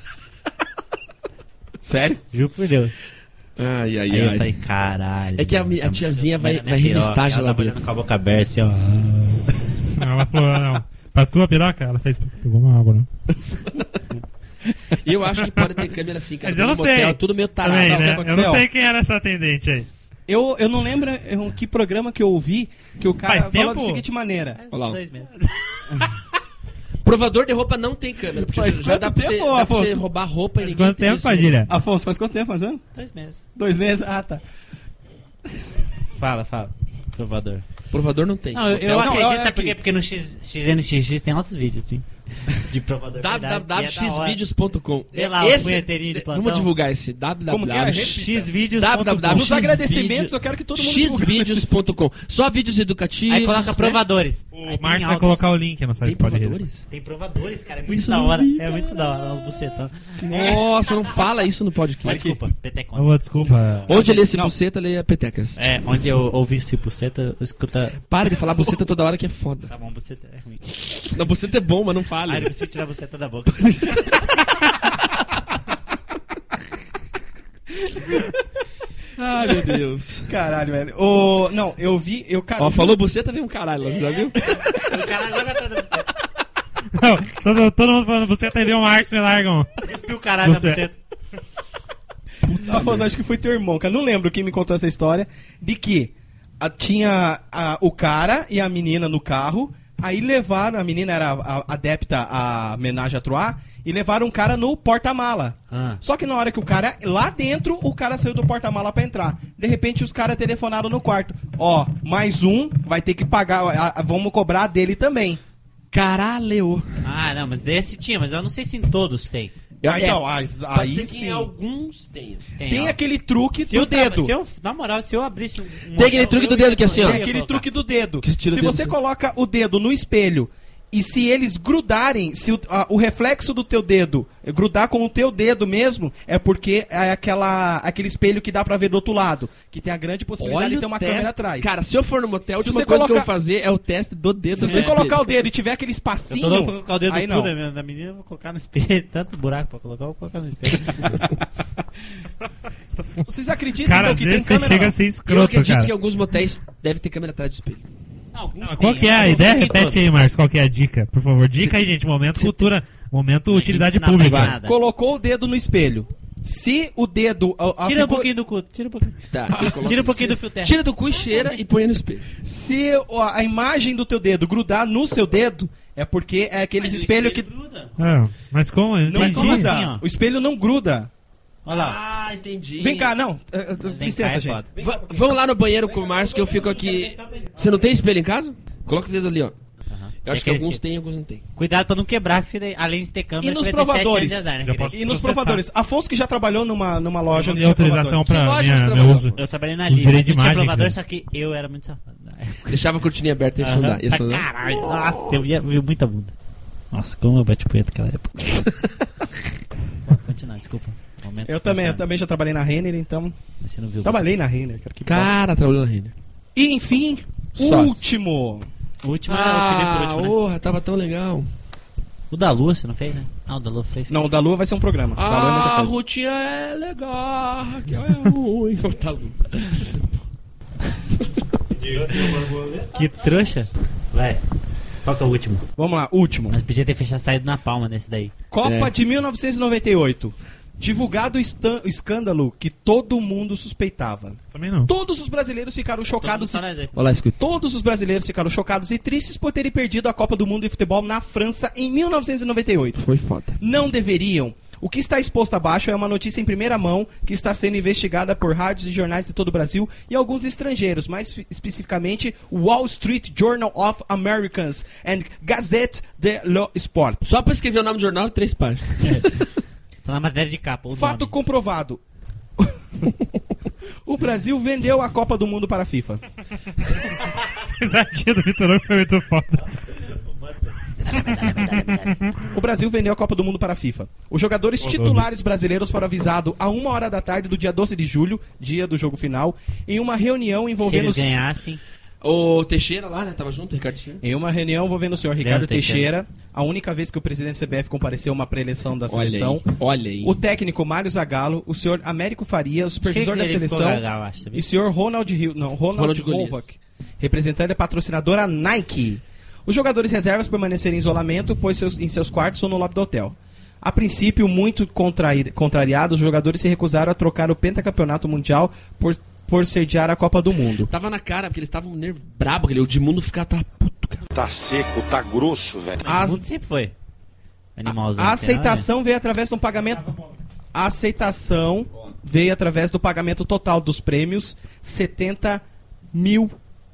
Sério? Juro por Deus. Ai, ai, Aí eu ai. falei, caralho. É que a tiazinha vai revistar a geladeira. Com a boca aberta, assim, ó. Ela falou, não. Pra tua piroca, ela fez. Pegou uma água, né? E eu acho que pode ter câmera assim, cara. Mas eu não No motel, sei. tudo meio tarado. Também, sabe o que né? Eu aconteceu? não sei quem era essa atendente aí. Eu não lembro que programa que eu ouvi que o cara Faz falou tempo? da seguinte maneira. Olha lá. 2 meses. Provador de roupa não tem câmera. Porque Faz já quanto dá pra você, tempo, dá pra você Afonso? roubar roupa e Faz ninguém quanto tem tempo, isso. Padilha? Afonso, faz quanto tempo, mais ou menos? 2 meses. 2 meses? Ah, tá. Fala. Provador. Provador não tem. Não, eu Não, acredito, é sabe por que- quê? Porque no XNXX tem outros vídeos, assim. De provador. www.xvideos.com. Vê lá o punheteirinho de plantão. Vamos divulgar esse Como que é? Xvideos.com. Nos agradecimentos, eu quero que todo mundo divulgue. xvideos.com. Só vídeos educativos. Aí coloca né? provadores. O Aí tem Márcio vai altos. colocar o link no site Tem do Pode Rir. provadores? Tem provadores, cara. É muito Isso da eu hora. não vi, É muito da hora. Uns bucetão. Nossa, não fala isso no Mas podcast. desculpa, petecona. Oh, desculpa. Onde ele esse Não. buceta, ele é petecas. É, onde eu ouvi esse buceta, eu escuta. Para de falar buceta toda hora que é foda. Tá bom, buceta é ruim. Não, buceta é bom, mas não Aí fale. eu preciso tirar a buceta da boca. Ai, meu Deus. Caralho, velho. Não, eu vi. Cara, Ó, falou buceta, vem um caralho lá, já viu? O cara agora tá dando buceta. Não, todo mundo falando, você tá vendo o Márcio, me largam. Cuspiu o caralho na Buceta. buceta. Afonso, acho que foi teu irmão, cara. Não lembro quem me contou essa história. De que tinha o cara e a menina no carro. Aí levaram, a menina era adepta à homenagem à Troá, e levaram um cara no porta-mala. Só que na hora que o cara, lá dentro, o cara saiu do porta-mala pra entrar. De repente os caras telefonaram no quarto. Ó, mais um, vai ter que pagar, vamos cobrar dele também. Caralho. Ah, não, mas desse tinha, mas eu não sei se em todos tem. Então, Pode aí ser que sim. em alguns tenha. Tem ó. aquele truque Se do eu tava- dedo. se eu, na moral, se eu abrisse um. Tem aquele truque do dedo que é assim, ó. Tem aquele truque do dedo. Que tira o Se dedo você assim. coloca o dedo no espelho e se eles grudarem, se o reflexo do teu dedo grudar com o teu dedo mesmo, é porque é aquele espelho que dá pra ver do outro lado. Que tem a grande possibilidade de ter uma teste. câmera atrás. Cara, se eu for no motel, a Se última você coisa que eu colocar- vou fazer é o teste do dedo. se no você espelho. colocar o dedo e tiver aquele Eu espacinho, tô louco pra colocar o dedo aí no cu não. da menina, eu vou colocar no espelho. Tanto buraco pra colocar, eu vou colocar no espelho. Vocês acreditam Cara, então, às que tem vezes você câmera? chega a Não? ser Eu escroto, acredito cara. que alguns motéis devem ter câmera atrás do espelho. Qual que é a ideia? Repete aí, Márcio, qual que é a dica, por favor. Dica aí, gente. Momento cultura, momento utilidade ensinar pra pública. nada. Colocou o dedo no espelho. Se o dedo... Tira um pouquinho do cu, tira um pouquinho. Tá. Tira um pouquinho do fio terra. Tira do cu e cheira e põe no espelho. Se a imagem do teu dedo grudar no seu dedo, é porque é aqueles espelhos que... Mas como? Eu Não entendi. como gruda. assim, ó? O espelho não gruda. Olha lá. Ah, entendi. Vem cá, não. Licença, cá, é gente. foda. Vamos lá no banheiro com o Márcio que eu fico aqui. Você não tem espelho em casa? Coloca o dedo ali, ó. Eu acho que aqueles alguns que- têm, alguns não tem. Cuidado pra não quebrar, porque daí, além de ter câmera, E nos você vai ter 7 provadores? anos de azar, né, Já querido? posso- E nos processar. provadores. Afonso que já trabalhou numa loja Eu onde dei tinha autorização provadores. pra Você pode meu trabalhar, uso. Eu trabalhei na Os Liga, direitos mas não tinha de imagem, provador, cara. só que eu era muito safado na época. Deixava a cortininha aberta e ia sondar. Ia Pra sondar. caralho. Nossa, eu vi muita bunda. Nossa, como eu bati punheta naquela época. Pode continuar, desculpa. Momento Eu também pensando. já trabalhei na Renner, então... Mas você não viu. Trabalhei na Renner, cara. Que bosta. Cara, trabalhou na Renner. E, enfim, Só. último. O último eu queria por último, né? Porra, tava tão legal. O da Lua você não fez, né? Ah, o da Lua fez. Não, o da Lua vai ser um programa. O da Lua é muita Ah, a coisa. Rutinha é legal. a Raquel é ruim. Tá bom. Que trouxa. Vai. Qual que é o último? Vamos lá, último. Mas podia ter fechado saído na palma nesse daí. Copa É. de 1998. Divulgado o escândalo que todo mundo suspeitava. Também não. Todos os brasileiros ficaram chocados. Olha lá, escuta. Todos os brasileiros ficaram chocados e tristes por terem perdido a Copa do Mundo de Futebol na França em 1998. Foi foda. Não deveriam. O que está exposto abaixo é uma notícia em primeira mão que está sendo investigada por rádios e jornais de todo o Brasil e alguns estrangeiros, mais especificamente o Wall Street Journal of Americans and Gazette de l'Sport. Só pra escrever o nome do jornal, 3 páginas. Tá na matéria de capa. o Fato nome. comprovado. O Brasil vendeu a Copa do Mundo para a FIFA. Risadinha do Vitor Hugo foi muito foda. O Brasil vendeu a Copa do Mundo para a FIFA. Os jogadores titulares brasileiros foram avisados a 1h da tarde do dia 12 de julho, dia do jogo final, em uma reunião envolvendo... Se eles ganhassem... O Teixeira lá, né? Tava junto, o Ricardo Teixeira. Em uma reunião envolvendo o senhor Ricardo Teixeira, a única vez que o presidente da CBF compareceu a uma pré-eleição da seleção. Olha aí. O técnico Mário Zagallo, o senhor Américo Faria, o supervisor da seleção, e o senhor Ronald Rovak, representante da patrocinadora Nike. Os jogadores reservas permaneceram em isolamento, pois em seus quartos ou no lobby do hotel. A princípio, muito contrariados, os jogadores se recusaram a trocar o pentacampeonato mundial por sediar a Copa do Mundo. Tava na cara, porque eles estavam brabo, o Edmundo ficava puto, cara. Tá seco, tá grosso, velho. O Edmundo sempre foi animalzão. A aceitação veio através de um pagamento... A aceitação veio através do pagamento total dos prêmios, $70 mil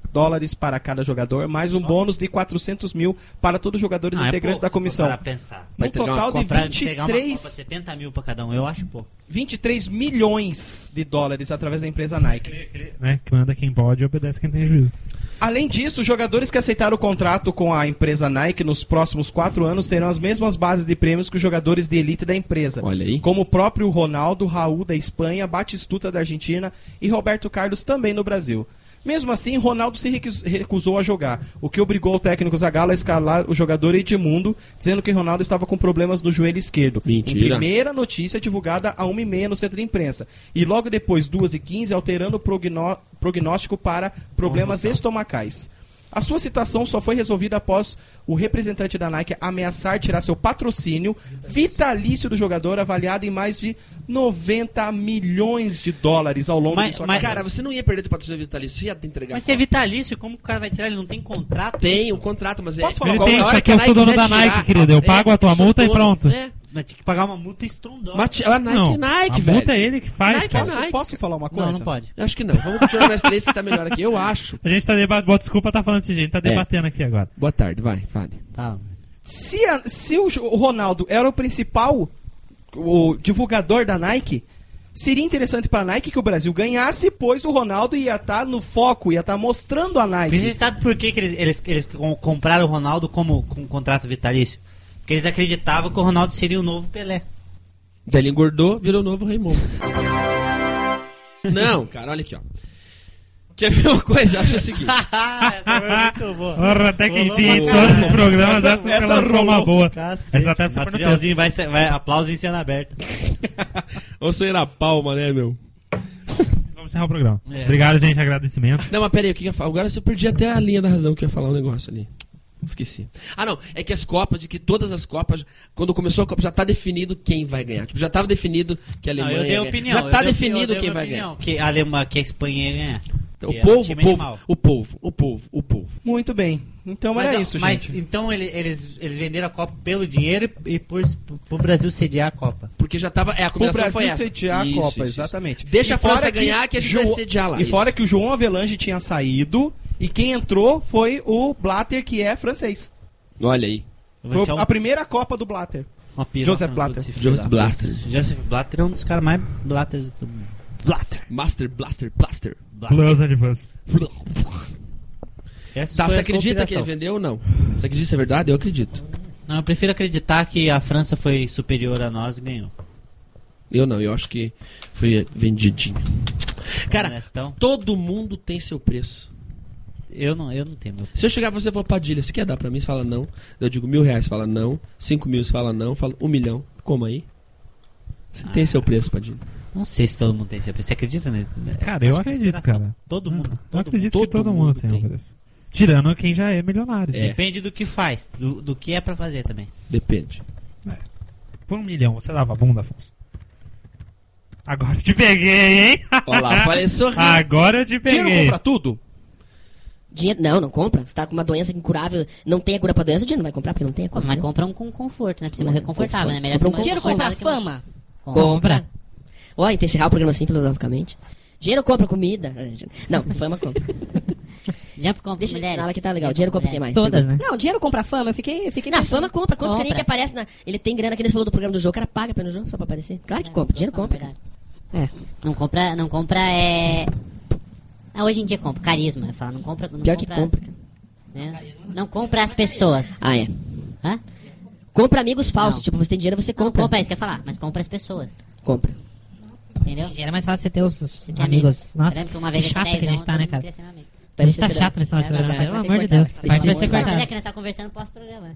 para cada jogador, mais um bônus de 400 mil para todos os jogadores integrantes da comissão. Um total de 23... 70 mil para cada um, eu acho pouco. 23 milhões de dólares através da empresa Nike. Né? Que manda quem pode e obedece quem tem juízo. Além disso, os jogadores que aceitaram o contrato com a empresa Nike nos próximos 4 anos terão as mesmas bases de prêmios que os jogadores de elite da empresa. Olha aí. Como o próprio Ronaldo, Raul da Espanha, Batistuta da Argentina e Roberto Carlos também no Brasil. Mesmo assim, Ronaldo se recusou a jogar, o que obrigou o técnico Zagallo a escalar o jogador Edmundo, dizendo que Ronaldo estava com problemas no joelho esquerdo. Mentira. Em primeira notícia divulgada a 1h30 no centro de imprensa. E logo depois, 2h15, alterando o prognóstico para problemas estomacais. A sua situação só foi resolvida após o representante da Nike ameaçar tirar seu patrocínio vitalício do jogador, avaliado em mais de $90 milhões ao longo de sua carreira. Cara, você não ia perder teu patrocínio vitalício, você ia entregar. Mas se é vitalício, como o cara vai tirar? Ele não tem contrato? Tem o contrato, mas Posso falar Ele uma tem, coisa? isso aqui eu sou dono da Nike, querido. Eu pago a tua multa e pronto. Mas tem que pagar uma multa estrondosa. A Nike, a velho. multa é ele que faz, Nike, cara. Posso falar uma coisa? Não pode. Eu acho que não. Vamos continuar nós três que tá melhor aqui. Eu acho. A gente tá debatendo. Desculpa tá falando desse jeito, tá debatendo aqui agora. Boa tarde, vai, fale. Tá. Se o Ronaldo era o principal o divulgador da Nike, seria interessante para a Nike que o Brasil ganhasse, pois o Ronaldo ia estar no foco, ia estar mostrando a Nike. Mas você sabe por que eles compraram o Ronaldo com um contrato vitalício? Porque eles acreditavam que o Ronaldo seria o novo Pelé. Daí ele engordou, virou o novo Raimundo. Não, cara, olha aqui, ó. Quer ver uma coisa? Eu acho o seguinte. Muito boa. Porra, até que enfim, em todos os programas essa rolou uma boa. Cacete. Essa até materialzinho vai aplauso em cena aberta. Ou será a palma, né, meu? Vamos encerrar o programa. Obrigado, gente, agradecimento. Não, mas peraí, o que eu ia falar? Agora você perdi até a linha da razão que eu ia falar um negócio ali. Esqueci. Ah, não, é que as Copas, de que todas as Copas, quando começou a Copa, já tá definido quem vai ganhar. Tipo, já tava definido que a Alemanha eu dei opinião. Já tá definido quem vai ganhar. Que a Espanha ia ganhar. O povo. Muito bem. Então era isso, mas, gente. Então eles venderam a Copa pelo dinheiro e pro Brasil sediar a Copa. Porque já tava. A combinação foi essa. O Brasil sediar a Copa, exatamente. Deixa a França ganhar que a gente vai sediar lá. E fora que o João Avelange tinha saído e quem entrou foi o Blatter, que é francês. Olha aí. Foi a primeira Copa do Blatter. Joseph Blatter. Joseph Blatter é um dos caras mais Blatter do mundo. Blaster. Plus Advance. Tá, você acredita que ele vendeu ou não? Você acredita que isso é verdade? Eu acredito. Não, eu prefiro acreditar que a França foi superior a nós e ganhou. Eu não, eu acho que foi vendidinho. Cara, todo mundo tem seu preço. Eu não tenho meu. Se eu chegar pra você e falar, Padilha, você quer dar pra mim? Você fala não. Eu digo R$1.000, você fala não. 5 mil, você fala não. Eu falo 1 milhão. Como aí? Você tem seu preço, Padilha. Não sei se todo mundo tem seu preço. Você acredita nisso? Cara, eu acredito, cara. Todo mundo. Eu acredito que todo mundo tem um preço. Tirando quem já é milionário. Depende do que faz. Do que é pra fazer também. Depende. Por 1 milhão, você lava a bunda, Afonso? Agora eu te peguei, hein? Olha lá, apareceu. Agora eu te peguei. Dinheiro compra tudo? Dinheiro, não compra. Você tá com uma doença incurável, não tem a cura pra doença, o dinheiro não vai comprar porque não tem a cura. Mas compra um com conforto, né? Pra você morrer confortável, né? Melhor Dinheiro compra fama? Compra. Olha, encerrar o programa assim, filosoficamente. Dinheiro compra comida. Não, fama compra. Dinheiro compra Deixa mulheres. Deixa que tá legal. Dinheiro compra o que mais? Todas, né? Não, dinheiro compra fama. Eu fiquei não, fama compra. Quantos carinha que aparece na... Ele tem grana que ele falou do programa do jogo. O cara paga pelo jogo só pra aparecer. Claro que compra. Dinheiro compra. Não compra hoje em dia compra. Carisma. Fala, não compra. Não Pior compra que compra. né? Não compra as pessoas. Ah, é. Hã? Compra amigos falsos. Não. Tipo, você tem dinheiro, você compra. Não compra isso que eu ia falar, mas compra as pessoas. Compra. Entendeu? Já era mais fácil você ter os ter amigos. amigos. Nossa, Lembra que uma que vez chato que a gente tá, né, cara? A Parece gente tá que chato nesse final de programa, pelo amor de cortar. Deus. Vai ser Mas é cortado. que nós tá conversando pós-programa.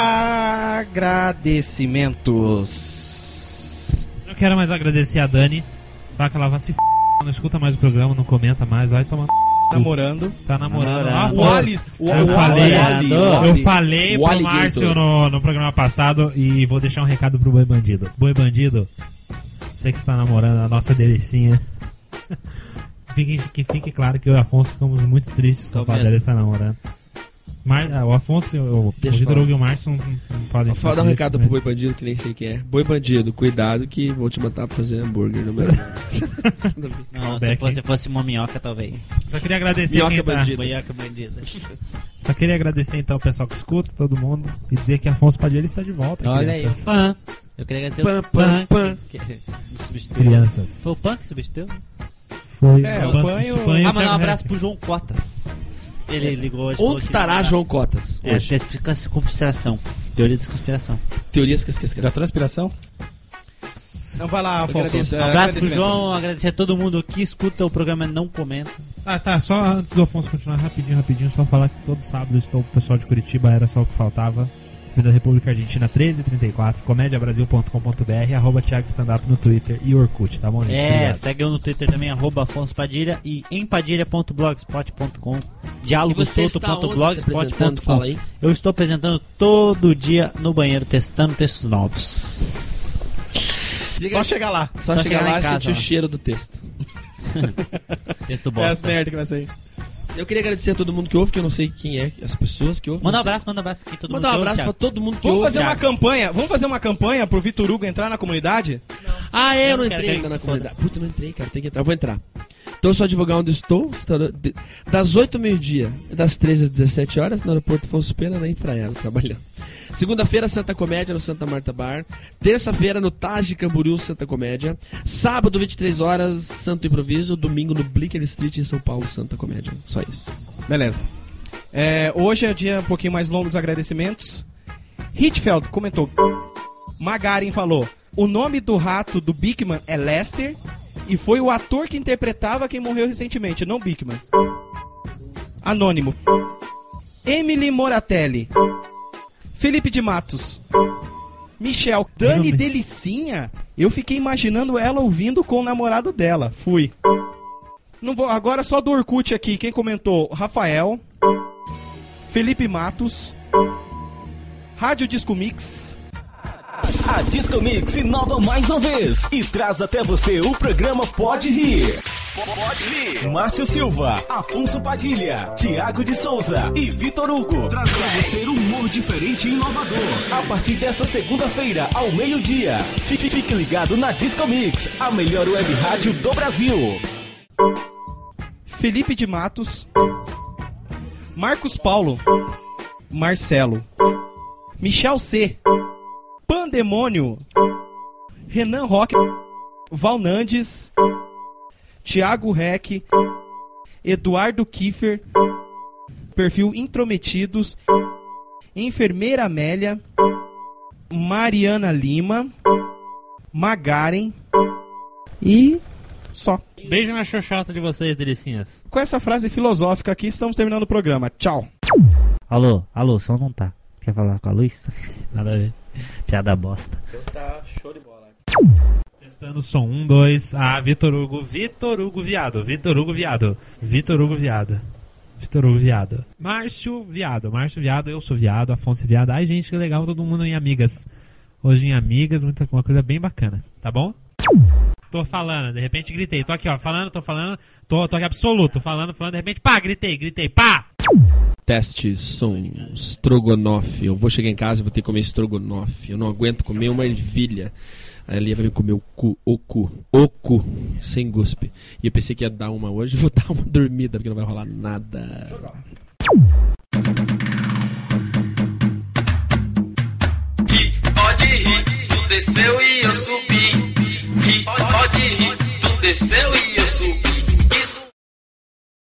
Agradecimentos. Eu quero mais agradecer a Dani. Falar que ela vai se f***, não escuta mais o programa, não comenta mais, vai tomar. Namorando. Tá namorando. Ah, O pô. Alice. Eu falei pro Márcio no programa passado e vou deixar um recado pro Boi Bandido. Boi Bandido, você que está namorando a nossa delicinha. Fique claro que eu e o Afonso ficamos muito tristes com o fato dela estar namorando. O Afonso, o Vitor Hugo e o Márcio não podem Vou dar um recado pro Boi Bandido que nem sei quem é. Boi Bandido, cuidado que vou te matar pra fazer hambúrguer no meu. Não, se fosse uma minhoca, talvez. Só queria agradecer Minhoca quem bandida. Minhoca bandida. Só queria agradecer então o pessoal que escuta, todo mundo, e dizer que Afonso Padilha está de volta. Olha crianças. aí. Eu queria agradecer Pan, o pan, pan. que substituiu. Crianças. Foi o Pan que substituiu? Foi É, o o Pan- banho- Pan e o Mandar um Thiago abraço Reis. pro João Cotas. Ele ligou hoje. falou Onde que estará ele- João Cotas? É, Hoje? conspiração. Teoria da conspiração. Teorias que esqueci. Da transpiração? Então vai lá, Afonso. Agradeço. Um abraço pro agradecimento. João, agradecer a todo mundo que escuta o programa e não comenta. Tá, só antes do Afonso continuar rapidinho, só falar que todo sábado estou com o pessoal de Curitiba, era só o que faltava. Vida República Argentina 1334, comediabrasil.com.br, @Thiago Standup no Twitter e Orkut, tá bom, gente? Obrigado. Segue eu no Twitter também, @Afonso Padilha e empadilha.blogspot.com, dialogosolto.blogspot.com. Fala aí. Eu estou apresentando todo dia no banheiro, testando textos novos. Só chegar lá. Só chegar lá e sentir o ó. cheiro do texto. Texto É as bosta. merda que vai sair. Eu queria agradecer a todo mundo que ouve, que eu não sei quem é, as pessoas que ouvem. Manda um não sei. abraço pra quem todo mundo Manda um que ouve, abraço pra Thiago. todo mundo que Vamos ouve. fazer uma Thiago. campanha. Vamos fazer uma campanha pro Vitor Hugo entrar na comunidade? Ah, eu não Eu quero entrei que ainda ele na se comunidade. Puta, eu não entrei, cara. Tem que entrar. Eu vou entrar. Então eu só divulgar onde estou. Das 8 ao meio-dia, das 13 às 17 horas, no aeroporto Afonso Pena, na Infraero, trabalhando. Segunda-feira, Santa Comédia, no Santa Marta Bar. Terça-feira, no Taj Camboriú, Santa Comédia. Sábado, 23 horas, Santo Improviso. Domingo, no Blicker Street, em São Paulo, Santa Comédia. Só isso. Beleza. Hoje é o dia um pouquinho mais longo dos agradecimentos. Hitfeld comentou. Magarin falou: o nome do rato do Bigman é Lester e foi o ator que interpretava quem morreu recentemente, não Bigman. Anônimo. Emily Moratelli. Felipe de Matos. Michel. Dani Delicinha. Eu fiquei imaginando ela ouvindo com o namorado dela. Fui. Não vou, agora só do Orkut aqui. Quem comentou? Rafael. Felipe Matos. Rádio Disco Mix. A Disco Mix inova mais uma vez e traz até você o programa Pode Rir. Pode Rir. Márcio Silva, Afonso Padilha, Thiago de Souza e Vitor Hugo traz pra você um humor diferente e inovador. A partir dessa segunda-feira, ao meio-dia, fique ligado na Disco Mix, a melhor web rádio do Brasil. Felipe de Matos. Marcos Paulo. Marcelo. Michel C. Pandemônio. Renan Roque. Valnandes. Thiago Reck. Eduardo Kiefer. Perfil Intrometidos. Enfermeira Amélia. Mariana Lima. Magaren. E só. Beijo na xoxota de vocês, delicinhas. Com essa frase filosófica aqui, estamos terminando o programa. Tchau. Alô, som não tá. Quer falar com a luz? Nada a ver. Piada bosta. Então tá show de bola. Testando som, 1, 2. Ah, Vitor Hugo Viado. Márcio Viado, eu sou viado, Afonso é viado. Ai, gente, que legal, todo mundo em amigas. Hoje em amigas, uma coisa bem bacana, tá bom? Tô falando, de repente gritei. Tô aqui, ó, tô aqui absoluto, falando, de repente, pá, gritei, pá! Teste, som, estrogonofe. Eu vou chegar em casa e vou ter que comer estrogonofe. Eu não aguento comer uma ervilha. A Elia vai me comer o cu, sem guspe. E eu pensei que ia dar uma hoje, vou dar uma dormida, porque não vai rolar nada. Pode rir, tu desceu e eu subi. Pode rir, tu desceu e eu subi.